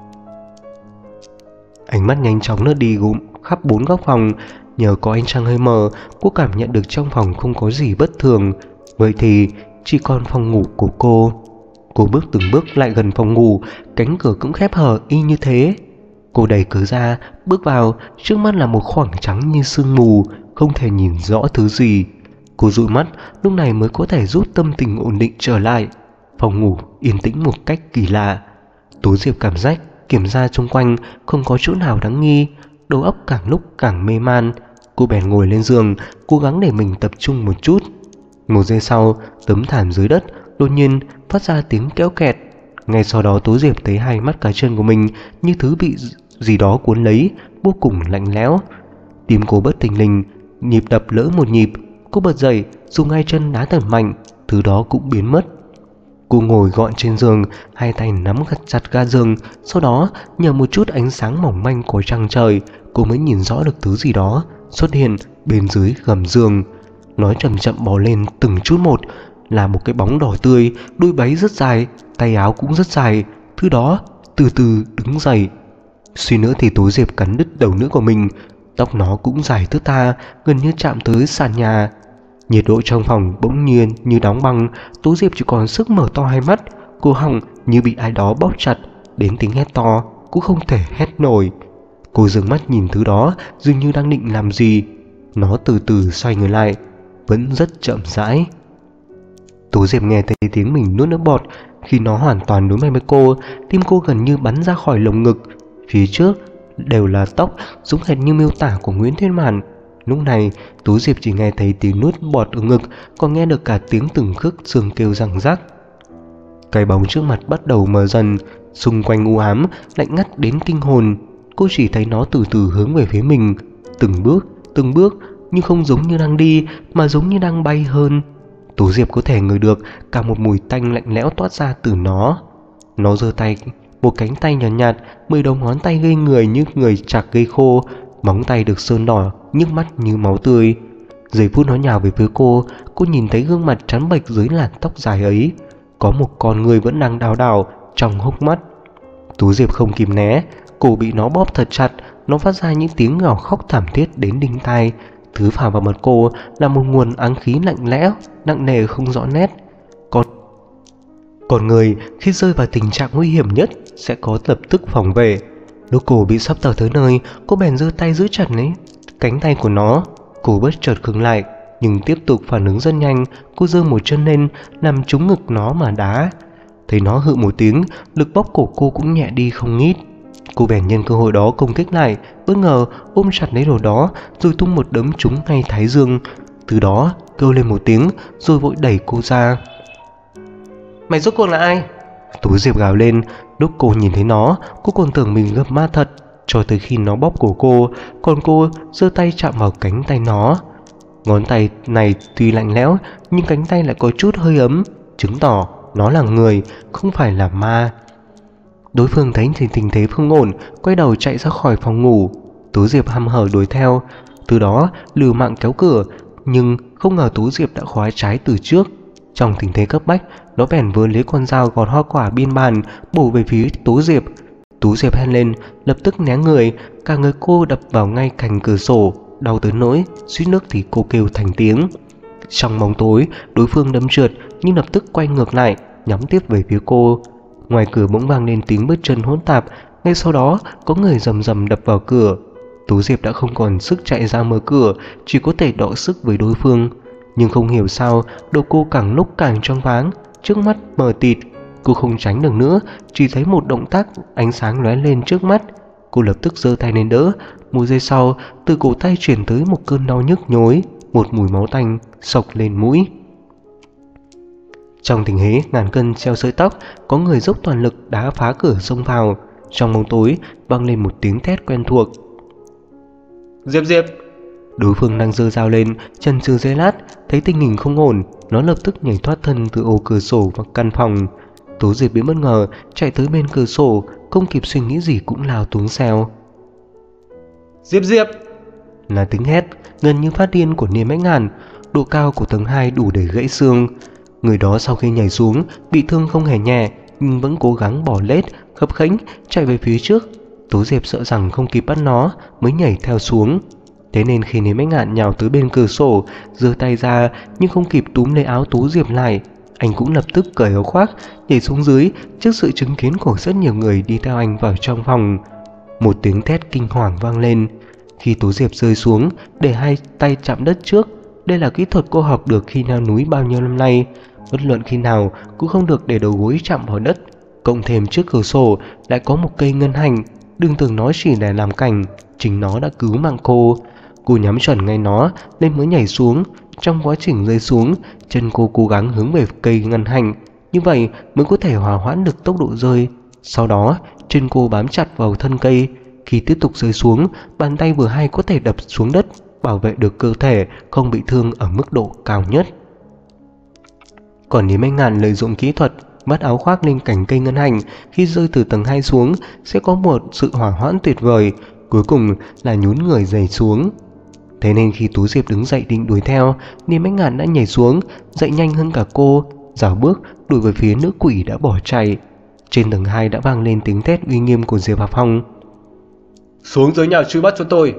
Ánh mắt nhanh chóng lướt đi gụm khắp bốn góc phòng. Nhờ có ánh trăng hơi mờ, cô cảm nhận được trong phòng không có gì bất thường. Vậy thì chỉ còn phòng ngủ của cô. Cô bước từng bước lại gần phòng ngủ, cánh cửa cũng khép hờ y như thế. Cô đẩy cửa ra, bước vào. Trước mắt là một khoảng trắng như sương mù, không thể nhìn rõ thứ gì. Cô dụi mắt, lúc này mới có thể giúp tâm tình ổn định trở lại. Phòng ngủ yên tĩnh một cách kỳ lạ. Tố Diệp cảm giác kiểm tra xung quanh không có chỗ nào đáng nghi. Đầu óc càng lúc càng mê man. Cô bèn ngồi lên giường, cố gắng để mình tập trung một chút. Một giây sau, tấm thảm dưới đất đột nhiên phát ra tiếng kéo kẹt. Ngay sau đó Tố Diệp thấy hai mắt cá chân của mình như thứ bị gì đó cuốn lấy, vô cùng lạnh lẽo. Tim cô bất thình lình, nhịp đập lỡ một nhịp. Cô bật dậy, dùng hai chân đá thật mạnh, thứ đó cũng biến mất. Cô ngồi gọn trên giường, hai tay nắm chặt ga giường. Sau đó nhờ một chút ánh sáng mỏng manh của trăng trời, cô mới nhìn rõ được thứ gì đó xuất hiện bên dưới gầm giường. Nó chậm chậm bò lên từng chút một, là một cái bóng đỏ tươi, đôi váy rất dài, tay áo cũng rất dài. Thứ đó từ từ đứng dậy. Suy nữa thì Tố Diệp cắn đứt đầu nữa của mình. Tóc nó cũng dài thướt tha, gần như chạm tới sàn nhà. Nhiệt độ trong phòng bỗng nhiên như đóng băng. Tố Diệp chỉ còn sức mở to hai mắt. Cổ họng như bị ai đó bóp chặt, đến tiếng hét to cũng không thể hét nổi. Cô dừng mắt nhìn thứ đó, dường như đang định làm gì. Nó từ từ xoay người lại, vẫn rất chậm rãi. Tố Diệp nghe thấy tiếng mình nuốt nước bọt. Khi nó hoàn toàn đối mặt với cô, tim cô gần như bắn ra khỏi lồng ngực. Phía trước đều là tóc, giống hệt như miêu tả của Nguyễn Thiên Mạn. Lúc này Tố Diệp chỉ nghe thấy tiếng nuốt bọt ở ngực, còn nghe được cả tiếng từng khước xương kêu răng rắc. Cái bóng trước mặt bắt đầu mờ dần, xung quanh u ám, lạnh ngắt đến kinh hồn. Cô chỉ thấy nó từ từ hướng về phía mình, từng bước, nhưng không giống như đang đi mà giống như đang bay hơn. Tố Diệp có thể ngửi được cả một mùi tanh lạnh lẽo toát ra từ nó. Nó giơ tay, một cánh tay nhàn nhạt, 10 đầu ngón tay gây người như người chạc gây khô, móng tay được sơn đỏ, nhức mắt như máu tươi. Giây phút nó nhào về phía cô nhìn thấy gương mặt trắng bệch dưới làn tóc dài ấy. Có một con người vẫn đang đảo đảo trong hốc mắt. Tố Diệp không kìm né, cổ bị nó bóp thật chặt. Nó phát ra những tiếng gào khóc thảm thiết đến đinh tai. Thứ phả vào mặt cô là một nguồn áng khí lạnh lẽo, nặng nề không rõ nét. Còn người khi rơi vào tình trạng nguy hiểm nhất sẽ có lập tức phòng vệ. Lúc cô bị sắp tàu tới nơi, cô bèn giơ tay giữ chặt lấy cánh tay của nó. Cô bất chợt khựng lại, nhưng tiếp tục phản ứng rất nhanh. Cô giơ một chân lên, nằm trúng ngực nó mà đá. Thấy nó hự một tiếng, lực bóp cổ cô cũng nhẹ đi không ít. Cô bèn nhân cơ hội đó công kích lại, bất ngờ ôm chặt lấy đồ đó, rồi tung một đấm trúng ngay thái dương. Từ đó kêu lên một tiếng, rồi vội đẩy cô ra. Mày rốt cuộc là ai? Tố Diệp gào lên. Lúc cô nhìn thấy nó, cô còn tưởng mình gặp ma thật. cho tới khi nó bóp cổ cô, còn cô giơ tay chạm vào cánh tay nó. Ngón tay này tuy lạnh lẽo nhưng cánh tay lại có chút hơi ấm, chứng tỏ nó là người, không phải là ma. Đối phương thấy tình thế không ổn, quay đầu chạy ra khỏi phòng ngủ. Tú Diệp hăm hở đuổi theo, từ đó liều mạng kéo cửa, nhưng không ngờ Tú Diệp đã khóa trái từ trước. Trong tình thế cấp bách, nó bèn vươn lấy con dao gọt hoa quả biên bàn bổ về phía Tú Diệp. Tú Diệp hét lên, lập tức né người, cả người cô đập vào ngay cạnh cửa sổ, đau tới nỗi suýt nước thì cô kêu thành tiếng. Trong bóng tối, đối phương đâm trượt nhưng lập tức quay ngược lại, nhắm tiếp về phía cô. Ngoài cửa bỗng vang lên tiếng bước chân hỗn tạp, ngay sau đó có người rầm rầm đập vào cửa. Tú Diệp đã không còn sức chạy ra mở cửa, chỉ có thể đọ sức với đối phương. Nhưng không hiểu sao, đầu cô càng lúc càng choáng váng, trước mắt mờ tịt. Cô không tránh được nữa, chỉ thấy một động tác ánh sáng lóe lên trước mắt. Cô lập tức giơ tay lên đỡ. Một giây sau, từ cổ tay truyền tới một cơn đau nhức nhối, một mùi máu tanh xộc lên mũi. Trong tình thế ngàn cân treo sợi tóc, có người dốc toàn lực đá phá cửa xông vào. Trong bóng tối vang lên một tiếng thét quen thuộc. Diệp Diệp! Đối phương đang giơ dao lên, chần chừ giây lát, thấy tình hình không ổn, nó lập tức nhảy thoát thân từ ô cửa sổ vào căn phòng. Tú Diệp bị bất ngờ, chạy tới bên cửa sổ, không kịp suy nghĩ gì cũng lao xuống xèo. Diệp Diệp! Là tiếng hét gần như phát điên của Niềm Bách Ngàn. Độ cao của tầng 2 đủ để gãy xương. Người đó sau khi nhảy xuống bị thương không hề nhẹ, nhưng vẫn cố gắng bỏ lết, khập khẽnh chạy về phía trước. Tú Diệp sợ rằng không kịp bắt nó, mới nhảy theo xuống. Thế nên khi Niềm Bách Ngạn nhào tới bên cửa sổ, giơ tay ra nhưng không kịp túm lấy áo Tú Diệp lại, anh cũng lập tức cởi áo khoác, nhảy xuống dưới trước sự chứng kiến của rất nhiều người đi theo anh vào trong phòng. Một tiếng thét kinh hoàng vang lên. Khi Tú Diệp rơi xuống, để hai tay chạm đất trước. Đây là kỹ thuật cô học được khi leo núi bao nhiêu năm nay. Bất luận khi nào cũng không được để đầu gối chạm vào đất. Cộng thêm trước cửa sổ lại có một cây ngân hành. Đừng tưởng nó chỉ để làm cảnh, chính nó đã cứu mạng cô. Cô nhắm chuẩn ngay nó nên mới nhảy xuống. Trong quá trình rơi xuống, chân cô cố gắng hướng về cây ngân hành, như vậy mới có thể hòa hoãn được tốc độ rơi. Sau đó chân cô bám chặt vào thân cây. Khi tiếp tục rơi xuống, bàn tay vừa hay có thể đập xuống đất, bảo vệ được cơ thể không bị thương ở mức độ cao nhất. Còn Niềm Bách Ngạn lợi dụng kỹ thuật bắt áo khoác lên cành cây ngân hành, khi rơi từ tầng 2 xuống sẽ có một sự hỏa hoãn tuyệt vời, cuối cùng là nhún người giày xuống. Thế nên khi Tú Diệp đứng dậy định đuổi theo, Niềm Bách Ngạn đã nhảy xuống, dậy nhanh hơn cả cô, rảo bước đuổi về phía nữ quỷ đã bỏ chạy. Trên tầng 2 đã vang lên tiếng thét uy nghiêm của Diệp Hà Phong. Xuống dưới nhà truy bắt cho tôi!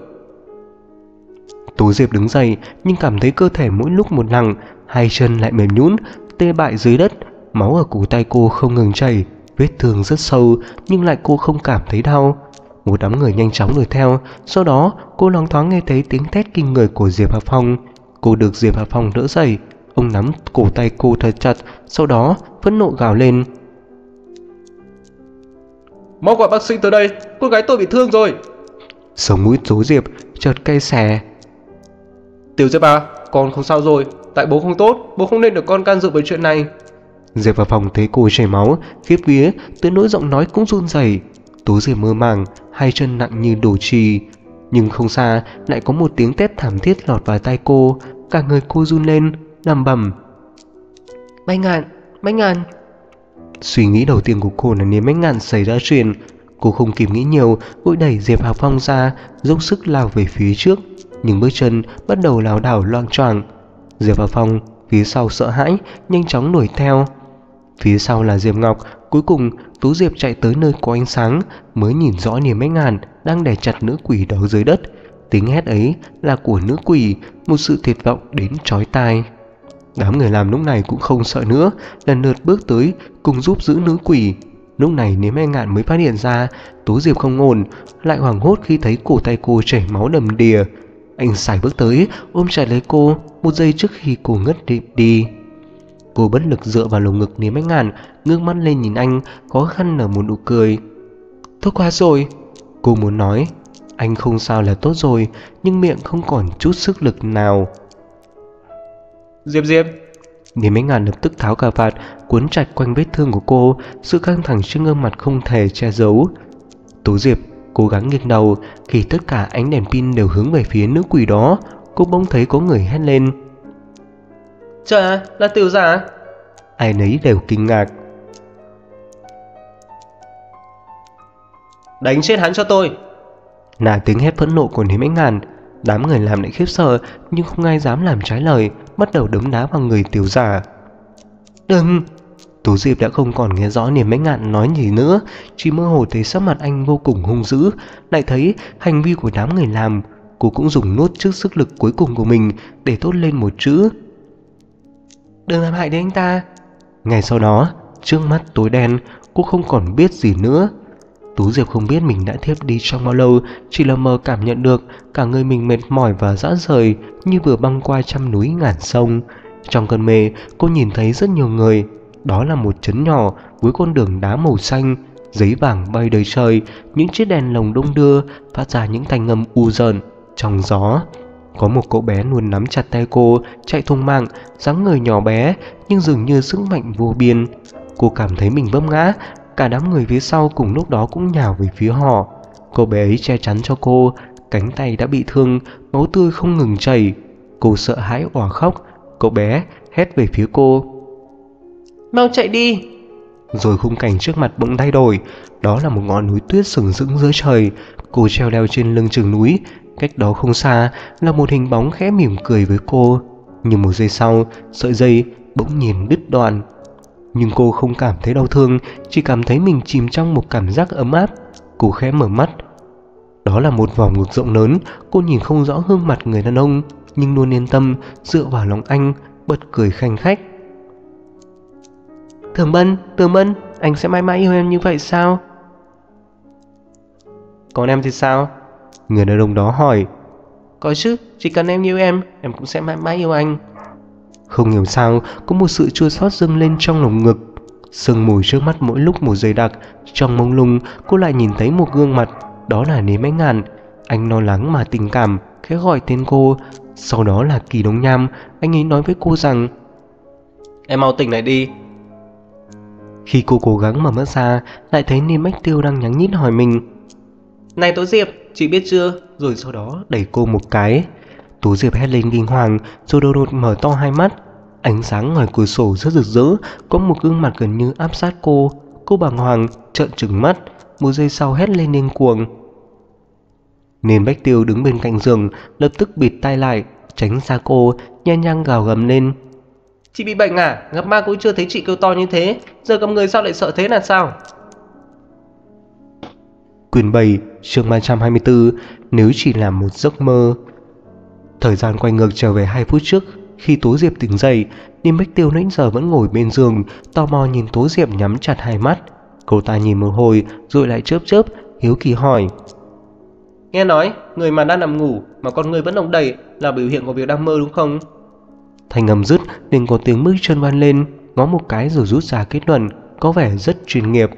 Tú Diệp đứng dậy nhưng cảm thấy cơ thể mỗi lúc một nặng, hai chân lại mềm nhũn, tê bại dưới đất, máu ở cổ tay cô không ngừng chảy, vết thương rất sâu nhưng lại cô không cảm thấy đau. Một đám người nhanh chóng đuổi theo, sau đó cô loáng thoáng nghe thấy tiếng thét kinh người của Diệp Hà Phong. Cô được Diệp Hà Phong đỡ dậy, ông nắm cổ tay cô thật chặt, sau đó phẫn nộ gào lên. Mau gọi bác sĩ tới đây, cô gái tôi bị thương rồi! Sống mũi Tú Diệp chợt cay xè. Tiểu Diệp à, con không sao rồi, tại bố không tốt, bố không nên được con can dự với chuyện này. Diệp Hà Phong thấy cô chảy máu, khiếp vía tới nỗi giọng nói cũng run rẩy. Tú Diệp mơ màng, hai chân nặng như đổ chì. Nhưng không xa lại có một tiếng thét thảm thiết lọt vào tai cô, cả người cô run lên, lẩm bẩm. Bách Ngạn, Bách Ngạn. Suy nghĩ đầu tiên của cô là Niềm Bách Ngạn xảy ra chuyện. Cô không kịp nghĩ nhiều, vội đẩy Diệp Hà Phong ra, dốc sức lao về phía trước, nhưng bước chân bắt đầu lảo đảo loạng choạng. Diệp Hà Phong phía sau sợ hãi, nhanh chóng đuổi theo. Phía sau là Diệp Ngọc. Cuối cùng Tú Diệp chạy tới nơi có ánh sáng, mới nhìn rõ Niềm Bách Ngạn đang đè chặt nữ quỷ đó dưới đất. Tiếng hét ấy là của nữ quỷ, một sự tuyệt vọng đến chói tai. Đám người làm lúc này cũng không sợ nữa, lần lượt bước tới cùng giúp giữ nữ quỷ. Lúc này Niềm Bách Ngạn mới phát hiện ra Tú Diệp không ổn, lại hoảng hốt khi thấy cổ tay cô chảy máu đầm đìa. Anh sải bước tới ôm chặt lấy cô một giây trước khi cô ngất đi. Cô bất lực dựa vào lồng ngực Niềm Bách Ngạn, ngước mắt lên nhìn anh, khó khăn nở một nụ cười. Tốt quá rồi, cô muốn nói. Anh không sao là tốt rồi, nhưng miệng không còn chút sức lực nào. Diệp Diệp! Niềm Bách Ngạn lập tức tháo cà vạt cuốn chặt quanh vết thương của cô, sự căng thẳng trên gương mặt không thể che giấu. Tú Diệp Cố gắng nghiêng đầu. Khi tất cả ánh đèn pin đều hướng về phía nữ quỷ đó, cô bỗng thấy có người hét lên. Trời ạ, là Tiểu Giả. Ai nấy đều kinh ngạc. Đánh chết hắn cho tôi. Là tiếng hét phẫn nộ của Nếm Ánh Ngàn. Đám người làm lại khiếp sợ, nhưng không ai dám làm trái lời, bắt đầu đấm đá vào người Tiểu Giả. Đừng! Tú Diệp đã không còn nghe rõ Nếm Ánh Ngạn nói gì nữa, chỉ mơ hồ thấy sắc mặt anh vô cùng hung dữ. Lại thấy hành vi của đám người làm, cô cũng dùng nốt chút sức lực cuối cùng của mình để thốt lên một chữ: đừng làm hại đến anh ta. Ngay sau đó, trước mắt tối đen, cô không còn biết gì nữa. Tú Diệp không biết mình đã thiếp đi trong bao lâu, chỉ là mờ cảm nhận được cả người mình mệt mỏi và rã rời như vừa băng qua trăm núi ngàn sông. Trong cơn mê, cô nhìn thấy rất nhiều người. Đó là một trấn nhỏ với con đường đá màu xanh, giấy vàng bay đầy trời, những chiếc đèn lồng đung đưa phát ra những thanh âm u dợn trong gió. Có một cậu bé luôn nắm chặt tay cô, chạy thùng mạng, dáng người nhỏ bé nhưng dường như sức mạnh vô biên. Cô cảm thấy mình vấp ngã, cả đám người phía sau cùng lúc đó cũng nhào về phía họ. Cậu bé ấy che chắn cho cô, cánh tay đã bị thương, máu tươi không ngừng chảy. Cô sợ hãi òa khóc. Cậu bé hét về phía cô: Mau chạy đi. Rồi khung cảnh trước mặt bỗng thay đổi. Đó là một ngọn núi tuyết sừng sững giữa trời. Cô treo leo trên lưng chừng núi. Cách đó không xa là một hình bóng khẽ mỉm cười với cô. Nhưng một giây sau, sợi dây bỗng nhiên đứt đoạn. Nhưng cô không cảm thấy đau thương, chỉ cảm thấy mình chìm trong một cảm giác ấm áp. Cô khẽ mở mắt. Đó là một vòng ngực rộng lớn. Cô nhìn không rõ gương mặt người đàn ông, nhưng luôn yên tâm dựa vào lòng anh, bật cười khanh khách. Tường Bân, anh sẽ mãi mãi yêu em như vậy sao? Còn em thì sao? Người đàn ông đó hỏi. Có chứ, chỉ cần em yêu em cũng sẽ mãi mãi yêu anh. Không hiểu sao, có một sự chua xót dâng lên trong lồng ngực. Sương mù trước mắt mỗi lúc một dày đặc. Trong mông lung, cô lại nhìn thấy một gương mặt. Đó là Nếm Ánh Ngàn. Anh lo lắng mà tình cảm khẽ gọi tên cô. Sau đó là Kỳ Đông Nham. Anh ấy nói với cô rằng: em mau tỉnh lại đi. Khi cô cố gắng mở mắt ra, lại thấy Nếm Bách Tiêu đang nhắn nhít hỏi mình: Này Tố Diệp, chị biết chưa? Rồi sau đó đẩy cô một cái. Tú Diệp hét lên kinh hoàng, rồi đột ngột mở to hai mắt. Ánh sáng ngoài cửa sổ rất rực rỡ, có một gương mặt gần như áp sát cô. Cô bàng hoàng trợn trừng mắt, một giây sau hét lên điên cuồng. Nếm Bách Tiêu đứng bên cạnh giường, lập tức bịt tai lại, tránh xa cô, nhe nhang gào gầm lên: Chị bị bệnh à? Gặp ma cũng chưa thấy chị kêu to như thế. Giờ gặp người sao lại sợ thế là sao? Quyển 7, chương 324, nếu chỉ là một giấc mơ. Thời gian quay ngược trở về 2 phút trước. Khi Tố Diệp tỉnh dậy, Nếm Bách Tiêu nãy giờ vẫn ngồi bên giường, tò mò nhìn Tố Diệp nhắm chặt hai mắt. Cô ta nhìn một hồi rồi lại chớp chớp, hiếu kỳ hỏi: Nghe nói, người mà đang nằm ngủ mà con người vẫn động đậy là biểu hiện của việc đang mơ đúng không? Thanh âm dứt nên có tiếng bước chân vang lên. Ngó một cái rồi rút ra kết luận, có vẻ rất chuyên nghiệp.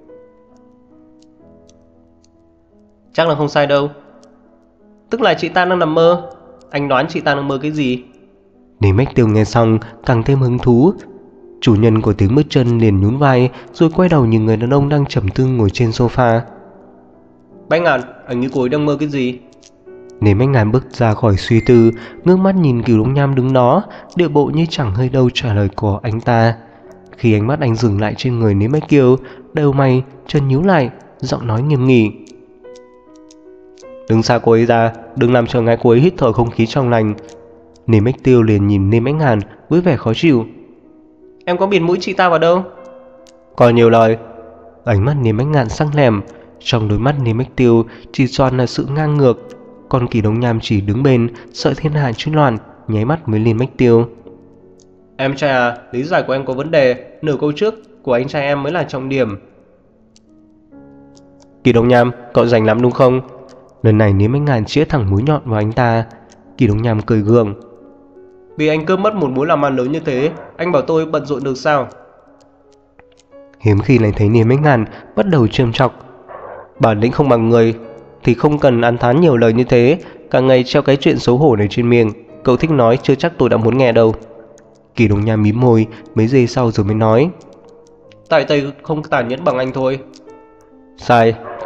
Chắc là không sai đâu. Tức là chị ta đang nằm mơ. Anh đoán chị ta đang mơ cái gì? Nếm Bách Tiêu nghe xong càng thêm hứng thú. Chủ nhân của tiếng bước chân liền nhún vai, rồi quay đầu nhìn người đàn ông đang trầm tư ngồi trên sofa. Bách Ngạn, anh như cô ấy đang mơ cái gì? Nếm Bách Ngạn bước ra khỏi suy tư, ngước mắt nhìn Cửu Đông Nham đứng đó, điệu bộ như chẳng hơi đâu trả lời của anh ta. Khi ánh mắt anh dừng lại trên người Nếm Bách Kiều, đầu mày chân nhíu lại, giọng nói nghiêm nghị: Đứng xa cô ấy ra, đừng làm trở ngại cô ấy hít thở không khí trong lành. Nếm Bách Tiêu liền nhìn Nếm Bách Ngạn với vẻ khó chịu. Em có bịt mũi chị ta vào đâu? Còn nhiều lời. Ánh mắt Nếm Bách Ngạn sắc lẻm. Trong đôi mắt Nếm Bách Tiêu chỉ toàn là sự ngang ngược. Còn Kỳ Đông Nham chỉ đứng bên, sợ thiên hạ chứ loạn, nháy mắt với Nếm Bách Tiêu. Em trai à, lý giải của em có vấn đề. Nửa câu trước của anh trai em mới là trọng điểm. Kỳ Đông Nham, cậu rảnh lắm đúng không? Lần này Nếm Bách Ngạn chĩa thẳng mũi nhọn vào anh ta. Kỳ Đông Nham cười gượng. Vì anh cướp mất một mối làm ăn lớn như thế, anh bảo tôi bận rộn được sao? Hiếm khi lại thấy Nếm Bách Ngạn bắt đầu trêu chọc. Bản lĩnh không bằng người thì không cần ăn thán nhiều lời như thế. Cả ngày treo cái chuyện xấu hổ này trên miệng. Cậu thích nói chưa chắc tôi đã muốn nghe đâu. Kỳ Đông Nham mím môi mấy giây sau rồi mới nói: Tại tôi không tàn nhẫn bằng anh thôi. Sai,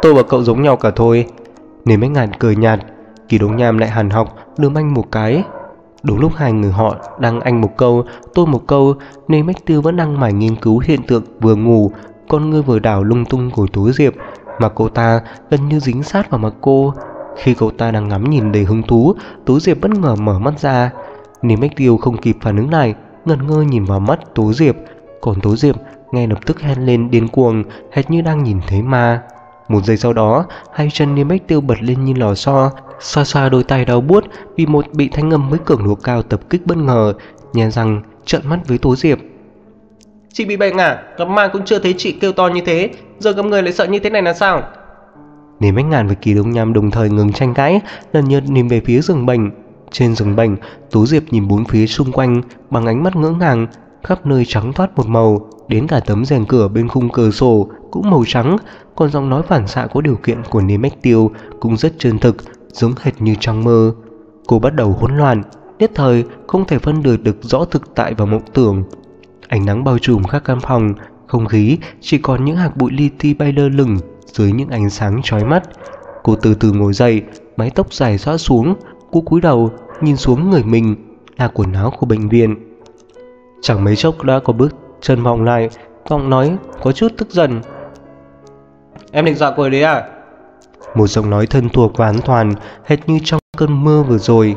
tôi và cậu giống nhau cả thôi. Nên mấy ngàn cười nhạt, Kỳ Đông Nham lại hàn học lườm anh một cái. Đúng lúc hai người họ đang anh một câu tôi một câu, nên Bách Tiêu vẫn đang mải nghiên cứu hiện tượng vừa ngủ con ngươi vừa đảo lung tung của Tố Diệp, mà cô ta gần như dính sát vào mặt cô. Khi cậu ta đang ngắm nhìn đầy hứng thú, Tố Diệp bất ngờ mở mắt ra, nên Bách Tiêu không kịp phản ứng lại, ngẩn ngơ nhìn vào mắt Tố Diệp. Còn Tố Diệp ngay lập tức hét lên điên cuồng, hệt như đang nhìn thấy ma. Một giây sau đó, hai chân Niêm Bách Tiêu bật lên như lò xo, xoa xoa đôi tay đau buốt vì bị thanh âm với cường độ cao tập kích bất ngờ, nhe răng trợn mắt với Tố Diệp. Chị bị bệnh à? Gặp ma cũng chưa thấy chị kêu to như thế, giờ gặp người lại sợ như thế này là sao? Niêm Bách Ngạn và Kỳ Đông Nham đồng thời ngừng tranh cãi, lần lượt nhìn về phía giường bệnh. Trên giường bệnh, Tố Diệp nhìn bốn phía xung quanh bằng ánh mắt ngỡ ngàng, khắp nơi trắng toát một màu, đến cả tấm rèm cửa bên khung cửa sổ cũng màu trắng, còn giọng nói phản xạ có điều kiện của Niêm Bách Tiêu cũng rất chân thực, giống hệt như trong mơ. Cô bắt đầu hỗn loạn, nhất thời không thể phân biệt được rõ thực tại và mộng tưởng. Ánh nắng bao trùm các căn phòng, không khí chỉ còn những hạt bụi li ti bay lơ lửng dưới những ánh sáng chói mắt. Cô từ từ ngồi dậy, mái tóc dài xõa xuống, cô cúi đầu nhìn xuống người mình, là quần áo của bệnh viện. Chẳng mấy chốc đã có bước chân vọng lại, giọng nói có chút tức giận. Em định dọa cô ấy đấy à? Một giọng nói thân thuộc và an toàn, hệt như trong cơn mơ vừa rồi.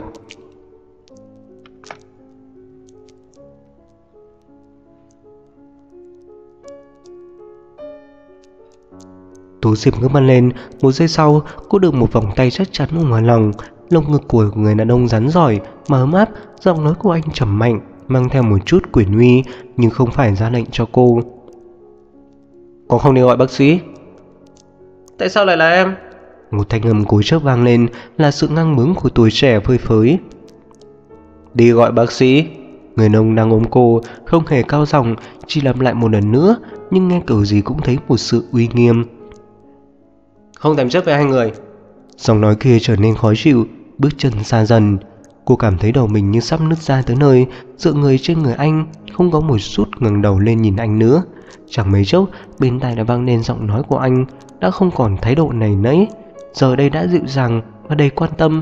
Tố Diệp ngước mắt lên, một giây sau cô được một vòng tay chắc chắn ôm vào lòng. Lồng ngực của người đàn ông rắn giỏi mà ấm áp, giọng nói của anh trầm mạnh, mang theo một chút quyền uy, nhưng không phải ra lệnh cho cô. Còn không đi gọi bác sĩ? Tại sao lại là em? Một thanh âm cố chấp vang lên, là sự ngang bướng của tuổi trẻ phơi phới. Đi gọi bác sĩ. Người đàn ông đang ôm cô không hề cao giọng, chỉ lặp lại một lần nữa, nhưng nghe kiểu gì cũng thấy một sự uy nghiêm. Không thèm chấp với hai người. Giọng nói kia trở nên khó chịu, bước chân xa dần. Cô cảm thấy đầu mình như sắp nứt ra tới nơi, dựa người trên người anh, không có một chút ngẩng đầu lên nhìn anh nữa. Chẳng mấy chốc, bên tai đã vang lên giọng nói của anh, đã không còn thái độ này nấy, giờ đây đã dịu dàng và đầy quan tâm.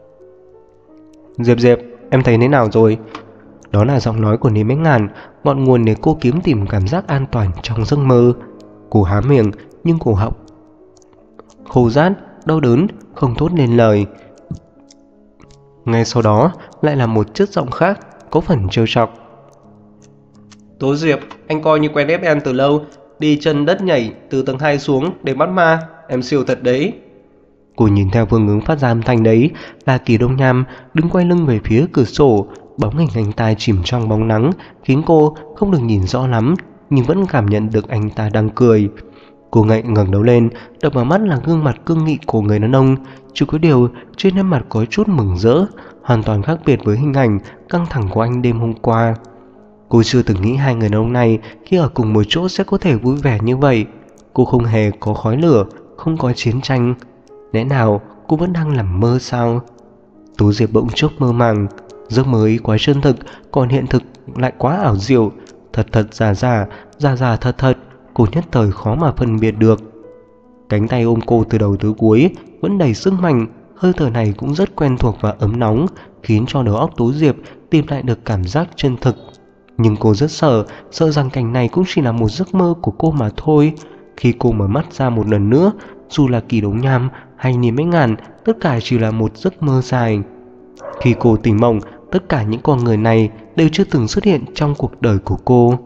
Diệp Diệp, em thấy thế nào rồi? Đó là giọng nói của Niêm Bách Ngạn, ngọn nguồn để cô kiếm tìm cảm giác an toàn trong giấc mơ. Cô há miệng, nhưng cổ họng khô rát, đau đớn, không thốt nên lời. Ngay sau đó lại là một chất giọng khác, có phần trêu chọc. Tố Diệp, anh coi như quen ép em từ lâu, đi chân đất nhảy từ tầng 2 xuống để bắt ma, em siêu thật đấy. Cô nhìn theo phương hướng phát ra âm thanh đấy là Kỳ Đông Nham đứng quay lưng về phía cửa sổ, bóng hình anh ta chìm trong bóng nắng khiến cô không được nhìn rõ lắm, nhưng vẫn cảm nhận được anh ta đang cười. Cô ngẩng đầu lên, đập vào mắt là gương mặt cương nghị của người đàn ông, chỉ có điều trên nét mặt có chút mừng rỡ, hoàn toàn khác biệt với hình ảnh căng thẳng của anh đêm hôm qua. Cô chưa từng nghĩ hai người đàn ông này khi ở cùng một chỗ sẽ có thể vui vẻ như vậy. Cô không hề có khói lửa, không có chiến tranh. Lẽ nào cô vẫn đang nằm mơ sao? Tố Diệp bỗng chốc mơ màng, giấc mơ ấy quá chân thực, còn hiện thực lại quá ảo diệu, thật thật giả giả, giả giả thật thật. Cô nhất thời khó mà phân biệt được. Cánh tay ôm cô từ đầu tới cuối vẫn đầy sức mạnh, hơi thở này cũng rất quen thuộc và ấm nóng, khiến cho đầu óc Tố Diệp tìm lại được cảm giác chân thực. Nhưng cô rất sợ rằng cảnh này cũng chỉ là một giấc mơ của cô mà thôi. Khi cô mở mắt ra một lần nữa, dù là Kỳ Đông Nham hay Niêm Bách Ngạn, tất cả chỉ là một giấc mơ dài. Khi cô tỉnh mộng, tất cả những con người này đều chưa từng xuất hiện trong cuộc đời của cô.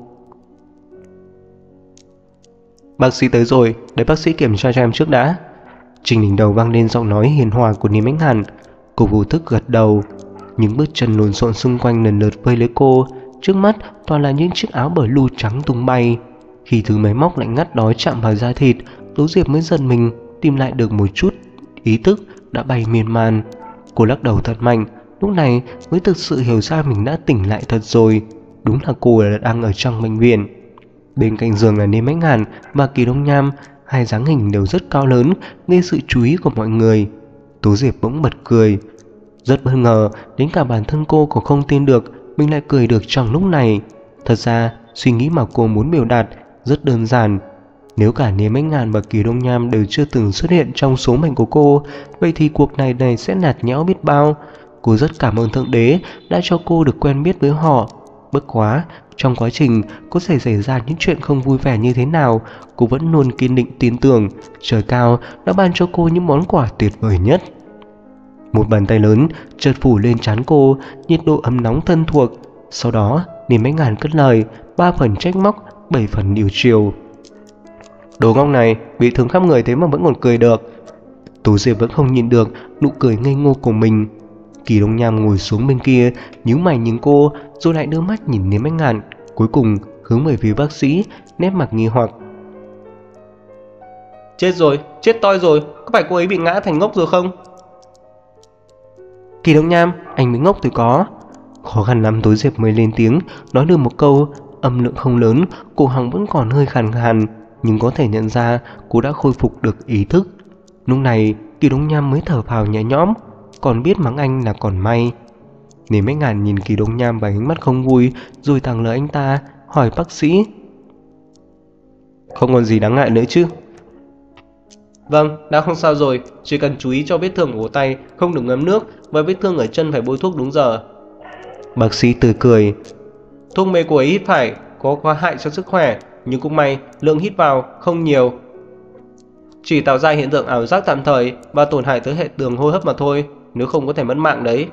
Bác sĩ tới rồi, để bác sĩ kiểm tra cho em trước đã. Trên đỉnh đầu vang lên giọng nói hiền hòa của Niêm Bách Ngạn. Cô vô thức gật đầu. Những bước chân lộn xộn xung quanh lần lượt vây lấy cô, trước mắt toàn là những chiếc áo blue trắng tung bay. Khi thứ máy móc lạnh ngắt đó chạm vào da thịt, Tố Diệp mới giật mình, tìm lại được một chút ý thức đã bay miên man. Cô lắc đầu thật mạnh, lúc này mới thực sự hiểu ra mình đã tỉnh lại thật rồi. Đúng là cô đang ở trong bệnh viện. Bên cạnh giường là Niêm Bách Ngạn và Kỳ Đông Nham, hai dáng hình đều rất cao lớn, gây sự chú ý của mọi người. Tố Diệp bỗng bật cười. Rất bất ngờ, đến cả bản thân cô cũng không tin được mình lại cười được trong lúc này. Thật ra, suy nghĩ mà cô muốn biểu đạt rất đơn giản. Nếu cả Niêm Bách Ngạn và Kỳ Đông Nham đều chưa từng xuất hiện trong số mệnh của cô, vậy thì cuộc này sẽ nhạt nhẽo biết bao. Cô rất cảm ơn Thượng Đế đã cho cô được quen biết với họ. Bất quá, trong quá trình có thể xảy ra những chuyện không vui vẻ như thế nào, cô vẫn luôn kiên định tin tưởng trời cao đã ban cho cô những món quà tuyệt vời nhất. Một bàn tay lớn chợt phủ lên trán cô, nhiệt độ ấm nóng thân thuộc. Sau đó, Niêm Bách Ngạn cất lời, 3 phần trách móc, 7 phần điều chiều. Đồ ngốc này, bị thương khắp người thế mà vẫn còn cười được. Tú Diệp vẫn không nhịn được nụ cười ngây ngô của mình. Kỳ Đông Nham ngồi xuống bên kia, nhíu mày nhìn cô, rồi lại đưa mắt nhìn Niêm Bách Ngạn, cuối cùng hướng về phía bác sĩ, nét mặt nghi hoặc. Chết rồi, chết toi rồi, có phải cô ấy bị ngã thành ngốc rồi không? Kỳ Đông Nham, anh mới ngốc thì có. Khó khăn lắm Tú Diệp mới lên tiếng, nói được một câu, âm lượng không lớn, cổ họng vẫn còn hơi khàn khàn, nhưng có thể nhận ra cô đã khôi phục được ý thức. Lúc này, Kỳ Đông Nham mới thở phào nhẹ nhõm, còn biết mắng anh là còn may. Niêm Bách Ngạn nhìn Kỳ Đông Nham với ánh mắt không vui, rồi thẳng lời anh ta, hỏi bác sĩ. Không còn gì đáng ngại nữa chứ? Vâng, đã không sao rồi, chỉ cần chú ý cho vết thương của tay, không được ngấm nước, và vết thương ở chân phải bôi thuốc đúng giờ. Bác sĩ tươi cười. Thuốc mê cô ấy hít phải có hại cho sức khỏe, nhưng cũng may lượng hít vào không nhiều, chỉ tạo ra hiện tượng ảo giác tạm thời và tổn hại tới hệ đường hô hấp mà thôi, nếu không có thể mất mạng đấy.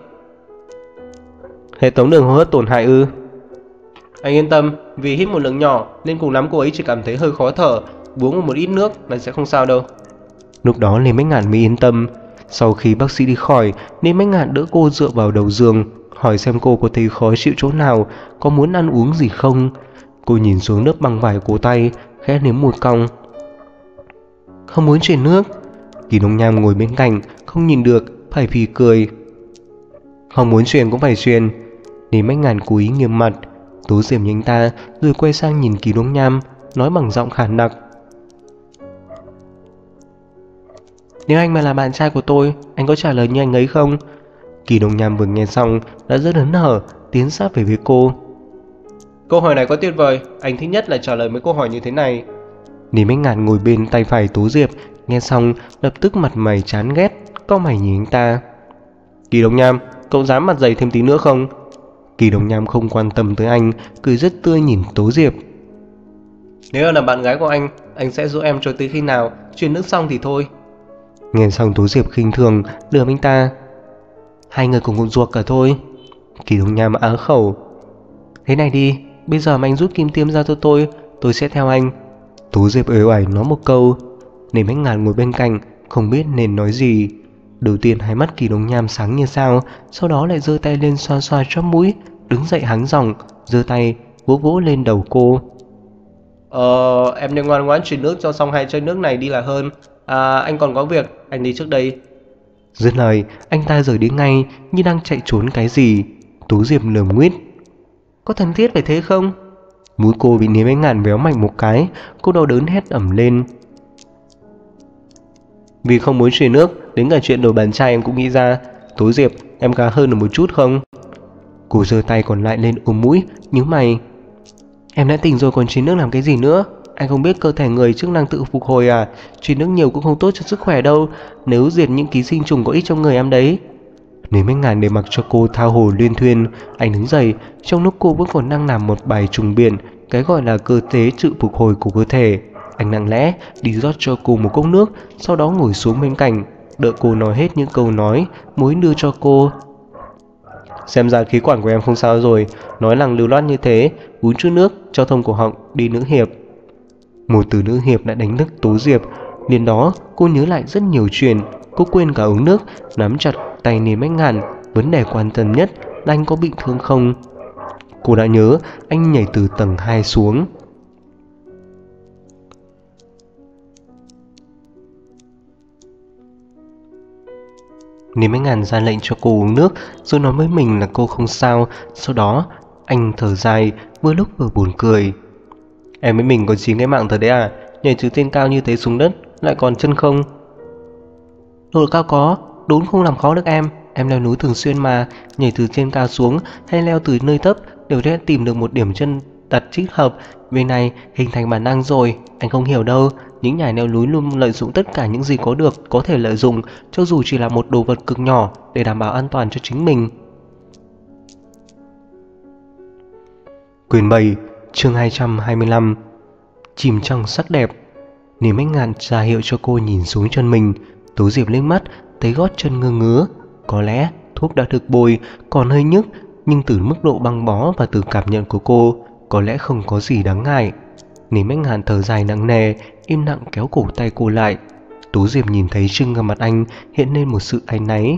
Hệ thống đường hô hấp tổn hại ư? Anh yên tâm, vì hít một lượng nhỏ nên cùng lắm cô ấy chỉ cảm thấy hơi khó thở, uống một ít nước là sẽ không sao đâu. Lúc đó Niêm Bách Ngạn mới yên tâm. Sau khi bác sĩ đi khỏi, Niêm Bách Ngạn đỡ cô dựa vào đầu giường, hỏi xem cô có thấy khó chịu chỗ nào, có muốn ăn uống gì không. Cô nhìn xuống lớp băng vải cổ tay, khẽ nếm một cong. Không muốn chuyển nước. Kỳ Đông Nham ngồi bên cạnh, không nhìn được, phải phì cười. Không muốn truyền cũng phải truyền. Niêm Bách Ngạn cố ý nghiêm mặt. Tú Diệp nhìn ta, rồi quay sang nhìn Kỳ Đông Nham, nói bằng giọng khàn đặc. Nếu anh mà là bạn trai của tôi, anh có trả lời như anh ấy không? Kỳ Đông Nham vừa nghe xong đã rất hớn hở, tiến sát về phía cô. Câu hỏi này quá tuyệt vời, anh thích nhất là trả lời mấy câu hỏi như thế này. Niêm Bách Ngạn ngồi bên tay phải Tú Diệp, nghe xong lập tức mặt mày chán ghét, cau mày nhìn anh ta. Kỳ Đông Nham, cậu dám mặt dày thêm tí nữa không? Kỳ Đông Nham không quan tâm tới anh, cười rất tươi nhìn Tú Diệp. Nếu em là bạn gái của anh sẽ giúp em cho tới khi nào chuyển nước xong thì thôi. Nghe xong Tú Diệp khinh thường, lườm anh ta. Hai người cùng cùng ruột cả thôi. Kỳ Đông Nham á khẩu. Thế này đi, bây giờ mà anh rút kim tiêm ra cho tôi sẽ theo anh. Tú Diệp uể oải nói một câu. Niêm Bách Ngạn ngồi bên cạnh, không biết nên nói gì. Đầu tiên hai mắt Kỳ Đông Nham sáng như sao, sau đó lại giơ tay lên xoa xoa chóp mũi, đứng dậy hắng giọng, giơ tay vỗ vỗ lên đầu cô. Em nên ngoan ngoãn chuyển nước cho xong 2 chai nước này đi là hơn. Anh còn có việc, anh đi trước đây. Dứt lời, anh ta rời đi ngay như đang chạy trốn cái gì. Tú Diệp lườm nguyết. Có cần thiết phải thế không? Mũi cô bị Niêm Bách Ngạn véo mạnh một cái, cô đau đớn hét ẩm lên. Vì không muốn chuyển nước, đến cả chuyện đổi bạn trai em cũng nghĩ ra. Tú Diệp, em khá hơn được một chút không? Cô giơ tay còn lại lên ôm mũi, nhíu mày. Em đã tỉnh rồi còn chuyển nước làm cái gì nữa? Anh không biết cơ thể người chức năng tự phục hồi à? Chuyển nước nhiều cũng không tốt cho sức khỏe đâu, nếu diệt những ký sinh trùng có ích trong người em đấy. Nếu Bách Ngạn để mặc cho cô thao hồ luyên thuyên, anh đứng dậy, trong lúc cô vẫn còn đang làm một bài trùng biện, cái gọi là cơ chế tự phục hồi của cơ thể. Anh lặng lẽ đi rót cho cô một cốc nước, sau đó ngồi xuống bên cạnh, đợi cô nói hết những câu nói mới đưa cho cô. Xem ra khí quản của em không sao rồi, nói lằng lưu loát như thế, uống chút nước cho thông cổ họng đi nữ hiệp. Một từ nữ hiệp đã đánh thức Tú Diệp, liền đó cô nhớ lại rất nhiều chuyện, cô quên cả uống nước, nắm chặt tay Niêm Bách Ngạn. Vấn đề quan tâm nhất là anh có bị thương không. Cô đã nhớ anh nhảy từ tầng 2 xuống. Niêm Bách Ngạn ra lệnh cho cô uống nước, rồi nói với mình là cô không sao. Sau đó anh thở dài, vừa lúc vừa buồn cười. Em với mình có 9 cái mạng thật đấy à? Nhảy từ trên cao như thế xuống đất, lại còn chân không? Độ cao có, đốn không làm khó được em. Em leo núi thường xuyên mà, nhảy từ trên cao xuống hay leo từ nơi thấp đều sẽ tìm được một điểm chân đặt thích hợp. Bên này hình thành bản năng rồi, anh không hiểu đâu. Những nhảy leo núi luôn lợi dụng tất cả những gì có được có thể lợi dụng, cho dù chỉ là một đồ vật cực nhỏ, để đảm bảo an toàn cho chính mình. Quyển 7, chương 225. Chìm trong sắc đẹp. Niềm Bách Ngạn ra hiệu cho cô nhìn xuống chân mình. Tố Diệp liếc mắt, thấy gót chân ngơ ngứa. Có lẽ thuốc đã được bôi, còn hơi nhức, nhưng từ mức độ băng bó và từ cảm nhận của cô, có lẽ không có gì đáng ngại. Niềm Bách Ngạn thở dài nặng nề, im lặng kéo cổ tay cô lại. Tố Diệp nhìn thấy trên gương mặt anh hiện lên một sự áy náy.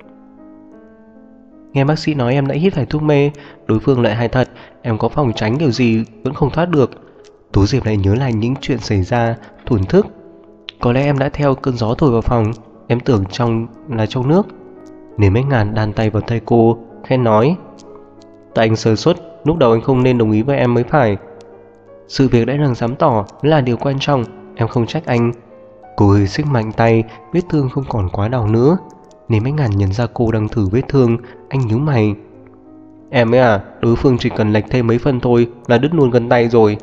Nghe bác sĩ nói em đã hít phải thuốc mê, đối phương lợi hại thật, em có phòng tránh kiểu gì vẫn không thoát được. Tố Diệp lại nhớ lại những chuyện xảy ra, thổn thức. Có lẽ em đã theo cơn gió thổi vào phòng, em tưởng trong nước. Niềm Bách Ngạn đan tay vào tay cô, khẽ nói: Tại anh sơ suất, lúc đầu anh không nên đồng ý với em mới phải. Sự việc đã được sáng tỏ là điều quan trọng, em không trách anh. Cô hơi siết mạnh tay, vết thương không còn quá đau nữa. Niềm Bách Ngạn nhận ra cô đang thử vết thương, anh nhíu mày. Em ấy à, đối phương chỉ cần lệch thêm mấy phân thôi là đứt luôn gân tay rồi.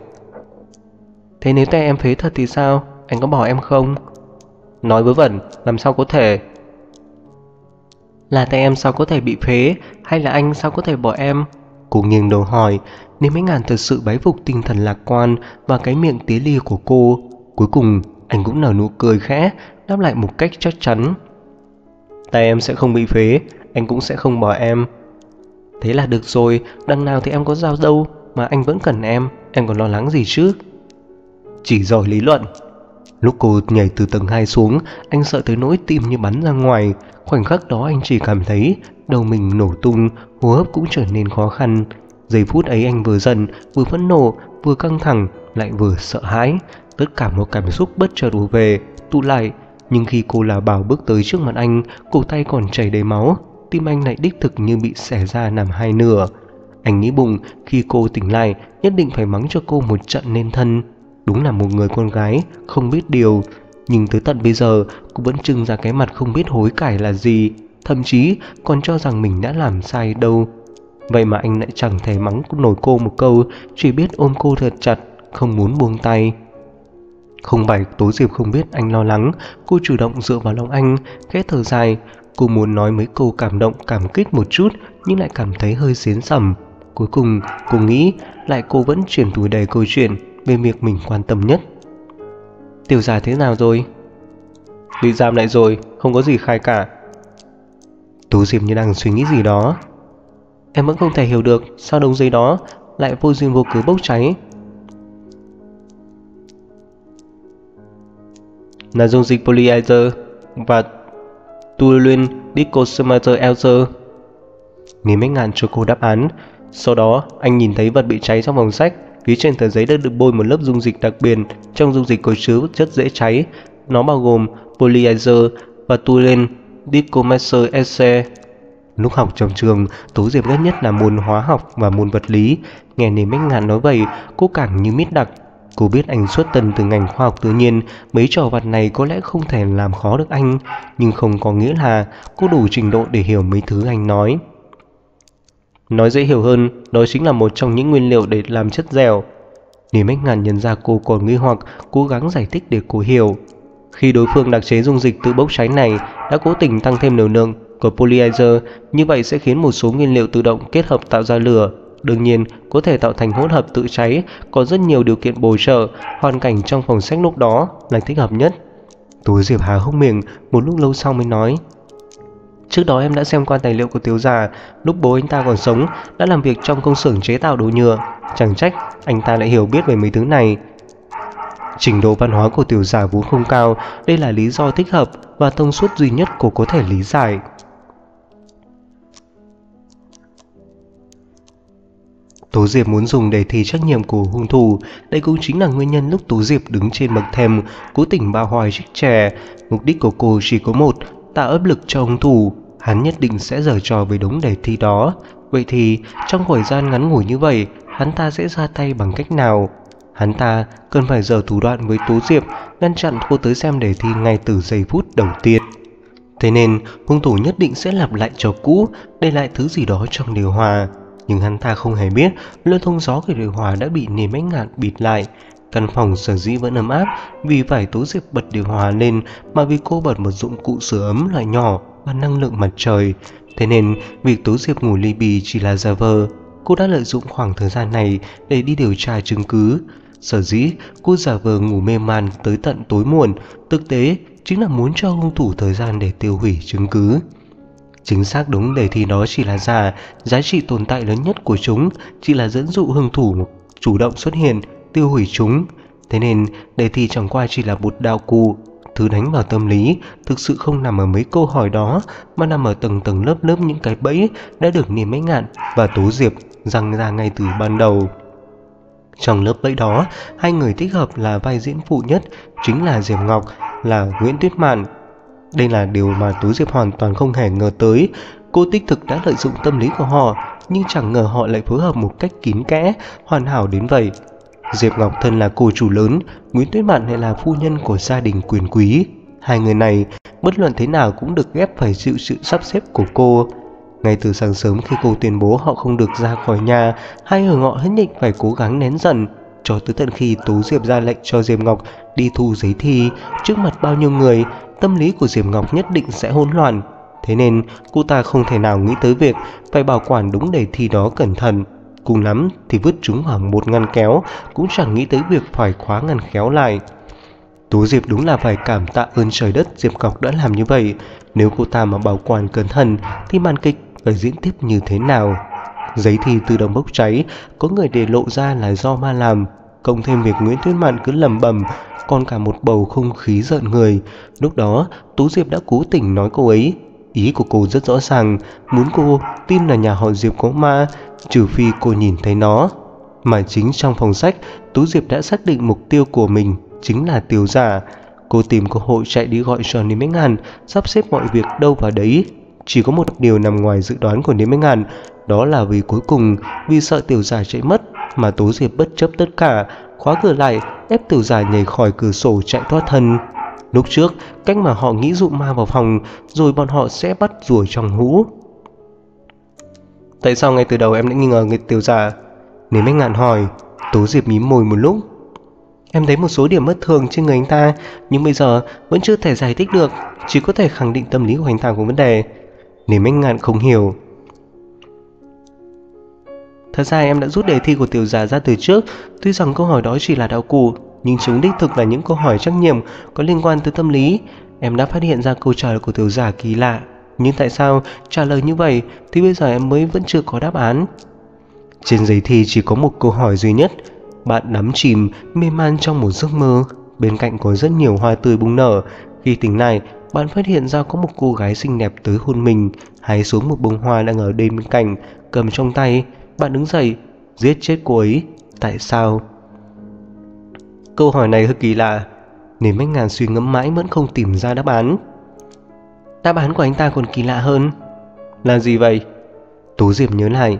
Thế nếu tay em phế thật thì sao? Anh có bỏ em không? Nói vớ vẩn, làm sao có thể? Là tay em sao có thể bị phế, hay là anh sao có thể bỏ em? Cô nghiêng đầu hỏi. Niềm Bách Ngạn thật sự bái phục tinh thần lạc quan và cái miệng tía lia của cô. Cuối cùng anh cũng nở nụ cười khẽ, đáp lại một cách chắc chắn. Tay em sẽ không bị phế, anh cũng sẽ không bỏ em. Thế là được rồi, đằng nào thì em có dao đâu, mà anh vẫn cần em còn lo lắng gì chứ? Chỉ giỏi lý luận. Lúc cô nhảy từ tầng 2 xuống, anh sợ tới nỗi tim như bắn ra ngoài. Khoảnh khắc đó anh chỉ cảm thấy đầu mình nổ tung, hô hấp cũng trở nên khó khăn. Giây phút ấy anh vừa giận, vừa phẫn nộ, vừa căng thẳng, lại vừa sợ hãi. Tất cả một cảm xúc bất chợt ùa về, tụ lại. Nhưng khi cô lảo bảo bước tới trước mặt anh, cổ tay còn chảy đầy máu, tim anh lại đích thực như bị xẻ ra làm hai nửa. Anh nghĩ bụng khi cô tỉnh lại nhất định phải mắng cho cô một trận nên thân. Đúng là một người con gái không biết điều. Nhưng tới tận bây giờ cô vẫn trưng ra cái mặt không biết hối cải là gì, thậm chí còn cho rằng mình đã làm sai đâu. Vậy mà anh lại chẳng thể mắng nổi cô một câu, chỉ biết ôm cô thật chặt, không muốn buông tay. Không phải Tố Diệp không biết anh lo lắng, cô chủ động dựa vào lòng anh, khẽ thở dài. Cô muốn nói mấy câu cảm động cảm kích một chút, nhưng lại cảm thấy hơi xến xẩm. Cuối cùng cô nghĩ lại cô vẫn chuyển chủ đề câu chuyện về việc mình quan tâm nhất. Tiểu Giả thế nào rồi? Bị giam lại rồi, không có gì khai cả. Tố Diệp như đang suy nghĩ gì đó. Em vẫn không thể hiểu được sao đống giấy đó lại vô duyên vô cớ bốc cháy. Là dung dịch polyazer và toluene dicosameter ether. Niềm Bách Ngạn cho cô đáp án. Sau đó anh nhìn thấy vật bị cháy trong vòng sách. Phía trên tờ giấy đã được bôi một lớp dung dịch đặc biệt. Trong dung dịch có chứa chất dễ cháy. Nó bao gồm polyazer và toluene dicosameter ether. Lúc học trong trường, Tố Diệp ghét nhất là môn hóa học và môn vật lý. Nghe Niềm Bách Ngạn nói vậy, cô càng như mít đặc. Cô biết anh xuất thân từ ngành khoa học tự nhiên, mấy trò vặt này có lẽ không thể làm khó được anh, nhưng không có nghĩa là cô đủ trình độ để hiểu mấy thứ anh nói. Nói dễ hiểu hơn, đó chính là một trong những nguyên liệu để làm chất dẻo. Niềm Bách Ngạn nhận ra cô còn nghi hoặc, cố gắng giải thích để cô hiểu. Khi đối phương đặc chế dung dịch tự bốc cháy này đã cố tình tăng thêm liều lượng của polyazer, như vậy sẽ khiến một số nguyên liệu tự động kết hợp tạo ra lửa. Đương nhiên, có thể tạo thành hỗn hợp tự cháy, có rất nhiều điều kiện bổ trợ, hoàn cảnh trong phòng sách lúc đó là thích hợp nhất. Tố Diệp há hốc miệng, một lúc lâu sau mới nói. Trước đó em đã xem qua tài liệu của Tiểu Giả, lúc bố anh ta còn sống đã làm việc trong công xưởng chế tạo đồ nhựa, chẳng trách anh ta lại hiểu biết về mấy thứ này. Trình độ văn hóa của Tiểu Giả vốn không cao, đây là lý do thích hợp và thông suốt duy nhất cô có thể lý giải. Tố Diệp muốn dùng để thi trách nhiệm của hung thủ. Đây cũng chính là nguyên nhân lúc Tố Diệp đứng trên bậc thềm cố tình bạo hoài chiếc trẻ. Mục đích của cô chỉ có một, tạo áp lực cho hung thủ. Hắn nhất định sẽ giở trò với đống đề thi đó. Vậy thì trong thời gian ngắn ngủi như vậy, hắn ta sẽ ra tay bằng cách nào? Hắn ta cần phải giở thủ đoạn với Tố Diệp, ngăn chặn cô tới xem đề thi ngay từ giây phút đầu tiên. Thế nên hung thủ nhất định sẽ lặp lại trò cũ, để lại thứ gì đó trong điều hòa. Nhưng hắn ta không hề biết lỗ thông gió của điều hòa đã bị nền bánh ngạn bịt lại. Căn phòng sở dĩ vẫn ấm áp vì phải Tố Diệp bật điều hòa lên, mà vì cô bật một dụng cụ sưởi ấm loại nhỏ và năng lượng mặt trời. Thế nên việc Tố Diệp ngủ ly bì chỉ là giả vờ. Cô đã lợi dụng khoảng thời gian này để đi điều tra chứng cứ. Sở dĩ cô giả vờ ngủ mê man tới tận tối muộn, thực tế chính là muốn cho hung thủ thời gian để tiêu hủy chứng cứ. Chính xác đúng, đề thi đó chỉ là giả, giá trị tồn tại lớn nhất của chúng chỉ là dẫn dụ hung thủ chủ động xuất hiện, tiêu hủy chúng. Thế nên đề thi chẳng qua chỉ là một đạo cụ. Thứ đánh vào tâm lý thực sự không nằm ở mấy câu hỏi đó, mà nằm ở tầng tầng lớp lớp những cái bẫy đã được Niềm Bách Ngạn và Tố Diệp răng ra ngay từ ban đầu. Trong lớp bẫy đó, hai người thích hợp là vai diễn phụ nhất chính là Diệp Ngọc, là Nguyễn Tuyết Mạn. Đây là điều mà Tố Diệp hoàn toàn không hề ngờ tới. Cô tích thực đã lợi dụng tâm lý của họ, nhưng chẳng ngờ họ lại phối hợp một cách kín kẽ, hoàn hảo đến vậy. Diệp Ngọc thân là cô chủ lớn, Nguyễn Tuyết Mạn lại là phu nhân của gia đình quyền quý. Hai người này bất luận thế nào cũng được ép phải chịu sự sắp xếp của cô. Ngay từ sáng sớm khi cô tuyên bố họ không được ra khỏi nhà, hai người họ hết định phải cố gắng nén giận, cho tới tận khi Tố Diệp ra lệnh cho Diệp Ngọc đi thu giấy thi trước mặt bao nhiêu người, tâm lý của Diệp Ngọc nhất định sẽ hỗn loạn. Thế nên cô ta không thể nào nghĩ tới việc phải bảo quản đúng đề thi đó cẩn thận. Cùng lắm thì vứt chúng vào một ngăn kéo, cũng chẳng nghĩ tới việc phải khóa ngăn kéo lại. Tố Diệp đúng là phải cảm tạ ơn trời đất Diệp Ngọc đã làm như vậy. Nếu cô ta mà bảo quản cẩn thận thì màn kịch phải diễn tiếp như thế nào? Giấy thi tự động bốc cháy, có người để lộ ra là do ma làm, cộng thêm việc Nguyễn Tuyết Mạn cứ lẩm bẩm, còn cả một bầu không khí giận người. Lúc đó Tố Diệp đã cố tình nói cô ấy. Ý của cô rất rõ ràng, muốn cô tin là nhà họ Diệp có ma, trừ phi cô nhìn thấy nó. Mà chính trong phòng sách, Tố Diệp đã xác định mục tiêu của mình chính là Tiêu Giả. Cô tìm cơ hội chạy đi gọi cho Niềm Bách Ngạn, sắp xếp mọi việc đâu vào đấy. Chỉ có một điều nằm ngoài dự đoán của Niềm Bách Ngạn, đó là vì cuối cùng vì sợ Tiểu Giả chạy mất mà Tố Diệp bất chấp tất cả, khóa cửa lại, ép Tiểu Giả nhảy khỏi cửa sổ chạy thoát thân. Lúc trước, cách mà họ nghĩ dụ ma vào phòng, rồi bọn họ sẽ bắt rùa trong hũ. Tại sao ngay từ đầu em đã nghi ngờ người Tiểu Giả? Niềm Bách Ngạn hỏi. Tố Diệp mím môi một lúc. Em thấy một số điểm bất thường trên người anh ta, nhưng bây giờ vẫn chưa thể giải thích được, chỉ có thể khẳng định tâm lý của anh ta có vấn đề. Niềm Bách Ngạn không hiểu. Thật ra em đã rút đề thi của Tiểu Giả ra từ trước. Tuy rằng câu hỏi đó chỉ là đạo cụ, nhưng chúng đích thực là những câu hỏi trắc nghiệm có liên quan tới tâm lý. Em đã phát hiện ra câu trả lời của Tiểu Giả kỳ lạ, nhưng tại sao trả lời như vậy thì bây giờ em mới vẫn chưa có đáp án. Trên giấy thi chỉ có một câu hỏi duy nhất. Bạn đắm chìm mê man trong một giấc mơ, bên cạnh có rất nhiều hoa tươi bung nở. Khi tỉnh lại, bạn phát hiện ra có một cô gái xinh đẹp tới hôn mình, hái xuống một bông hoa đang ở bên cạnh, cầm trong tay. Bạn đứng dậy, giết chết cô ấy. Tại sao? Câu hỏi này hơi kỳ lạ. Niềm Bách Ngạn suy ngẫm mãi vẫn không tìm ra đáp án. Đáp án của anh ta còn kỳ lạ hơn. Là gì vậy? Tố Diệp nhớ lại.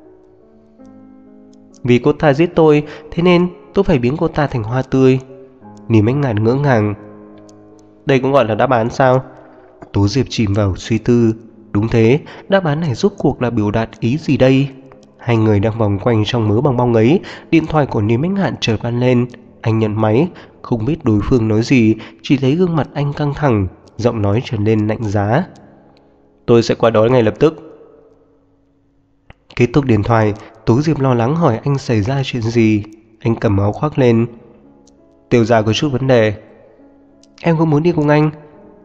Vì cô ta giết tôi, thế nên tôi phải biến cô ta thành hoa tươi. Niềm Bách Ngạn ngỡ ngàng. Đây cũng gọi là đáp án sao? Tố Diệp chìm vào suy tư. Đúng thế, đáp án này rốt cuộc là biểu đạt ý gì đây? Hai người đang vòng quanh trong mớ bong bong ấy, điện thoại của Niềm Bách Ngạn chợt vang lên. Anh nhận máy, không biết đối phương nói gì, chỉ thấy gương mặt anh căng thẳng, giọng nói trở nên lạnh giá. Tôi sẽ qua đó ngay lập tức. Kết thúc điện thoại, Tố Diệp lo lắng hỏi anh xảy ra chuyện gì. Anh cầm áo khoác lên. Tiểu Giả có chút vấn đề. Em không muốn đi cùng anh.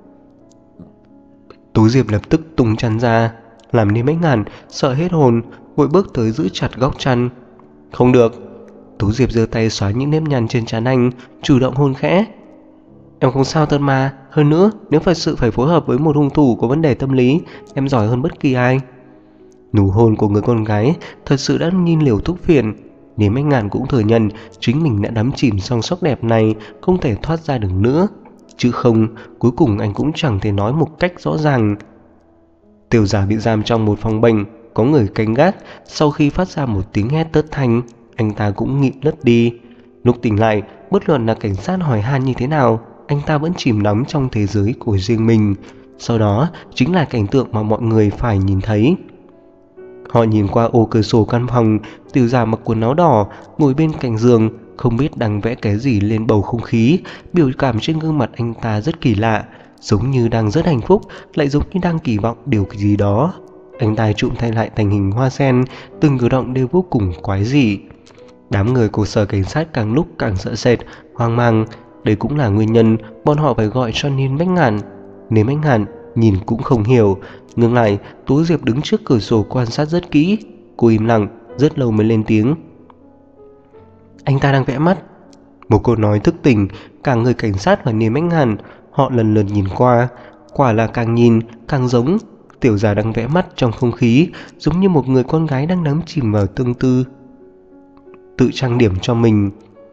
Tố Diệp lập tức tung chăn ra, làm Niềm Bách Ngạn sợ hết hồn, vội bước tới giữ chặt góc chăn. Không được. Tố Diệp giơ tay xóa những nếp nhăn trên trán anh, chủ động hôn khẽ. Em không sao thật mà. Hơn nữa, nếu phải phối hợp với một hung thủ có vấn đề tâm lý, em giỏi hơn bất kỳ ai. Nụ hôn của người con gái thật sự đã nhìn liều thuốc phiện. Niềm Bách Ngạn cũng thừa nhận chính mình đã đắm chìm trong sắc đẹp này, không thể thoát ra được nữa. Chứ không, cuối cùng anh cũng chẳng thể nói một cách rõ ràng. Tiểu Giả bị giam trong một phòng bệnh, có người canh gác. Sau khi phát ra một tiếng hét tất thanh, anh ta cũng nghịm lất đi. Lúc tỉnh lại, bất luận là cảnh sát hỏi han như thế nào, anh ta vẫn chìm đắm trong thế giới của riêng mình. Sau đó chính là cảnh tượng mà mọi người phải nhìn thấy. Họ nhìn qua ô cửa sổ căn phòng, Tiểu Giả mặc quần áo đỏ, ngồi bên cạnh giường, không biết đang vẽ cái gì lên bầu không khí. Biểu cảm trên gương mặt anh ta rất kỳ lạ, giống như đang rất hạnh phúc, lại giống như đang kỳ vọng điều gì đó. Anh ta trụm thay lại thành hình hoa sen, từng cử động đều vô cùng quái dị. Đám người của sở cảnh sát càng lúc càng sợ sệt, hoang mang. Đây cũng là nguyên nhân bọn họ phải gọi cho Niên Bách Ngạn. Niên Bách Ngạn nhìn cũng không hiểu. Ngược lại, Tú Diệp đứng trước cửa sổ quan sát rất kỹ. Cô im lặng rất lâu mới lên tiếng. Anh ta đang vẽ mắt. Một câu nói thức tỉnh cả người cảnh sát và Niên Bách Ngạn. Họ lần lượt nhìn qua. Quả là càng nhìn càng giống. Tiểu Giả đang vẽ mắt trong không khí, giống như một người con gái đang đắm chìm vào tương tư, tự trang điểm cho mình.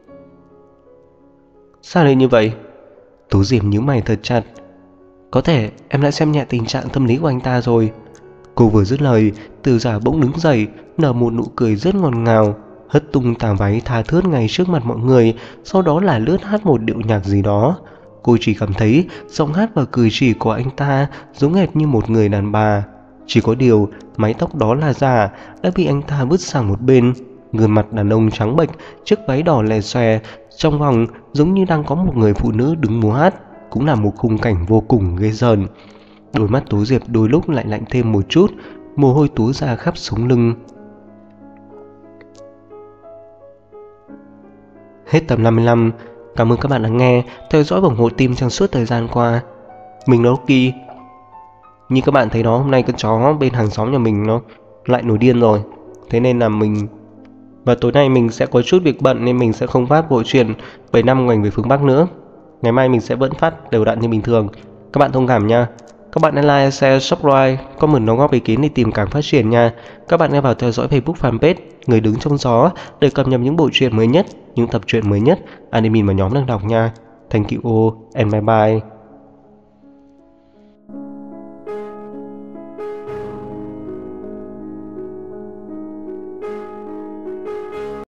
Sao lại như vậy? Tú Diệp nhíu mày thật chặt. Có thể em đã xem nhẹ tình trạng tâm lý của anh ta rồi. Cô vừa dứt lời, Tiểu Giả bỗng đứng dậy, nở một nụ cười rất ngọt ngào, hất tung tà váy tha thướt ngay trước mặt mọi người, sau đó là lướt hát một điệu nhạc gì đó. Cô chỉ cảm thấy giọng hát và cử chỉ của anh ta giống hệt như một người đàn bà. Chỉ có điều mái tóc đó là giả, đã bị anh ta vứt sang một bên. Gương mặt đàn ông trắng bệch, chiếc váy đỏ lè xòe, trong vòng giống như đang có một người phụ nữ đứng múa hát, cũng là một khung cảnh vô cùng ghê rợn. Đôi mắt Tú Diệp đôi lúc lại lạnh thêm một chút, mồ hôi túa ra khắp sống lưng. Hết tập 55. Cảm ơn các bạn đã nghe, theo dõi và ủng hộ team trong suốt thời gian qua. Mình là Rocky. Như các bạn thấy đó, hôm nay con chó bên hàng xóm nhà mình nó lại nổi điên rồi. Thế nên là và tối nay mình sẽ có chút việc bận nên mình sẽ không phát bộ truyện 7 năm ngoảnh về phương Bắc nữa. Ngày mai mình sẽ vẫn phát đều đặn như bình thường. Các bạn thông cảm nha. Các bạn hãy like, share, subscribe, comment đóng góp ý kiến để tìm cảm phát triển nha. Các bạn hãy vào theo dõi Facebook fanpage Người Đứng Trong Gió để cập nhật những bộ truyện mới nhất, những tập truyện mới nhất anime mà nhóm đang đọc nha. Thank you all and bye bye.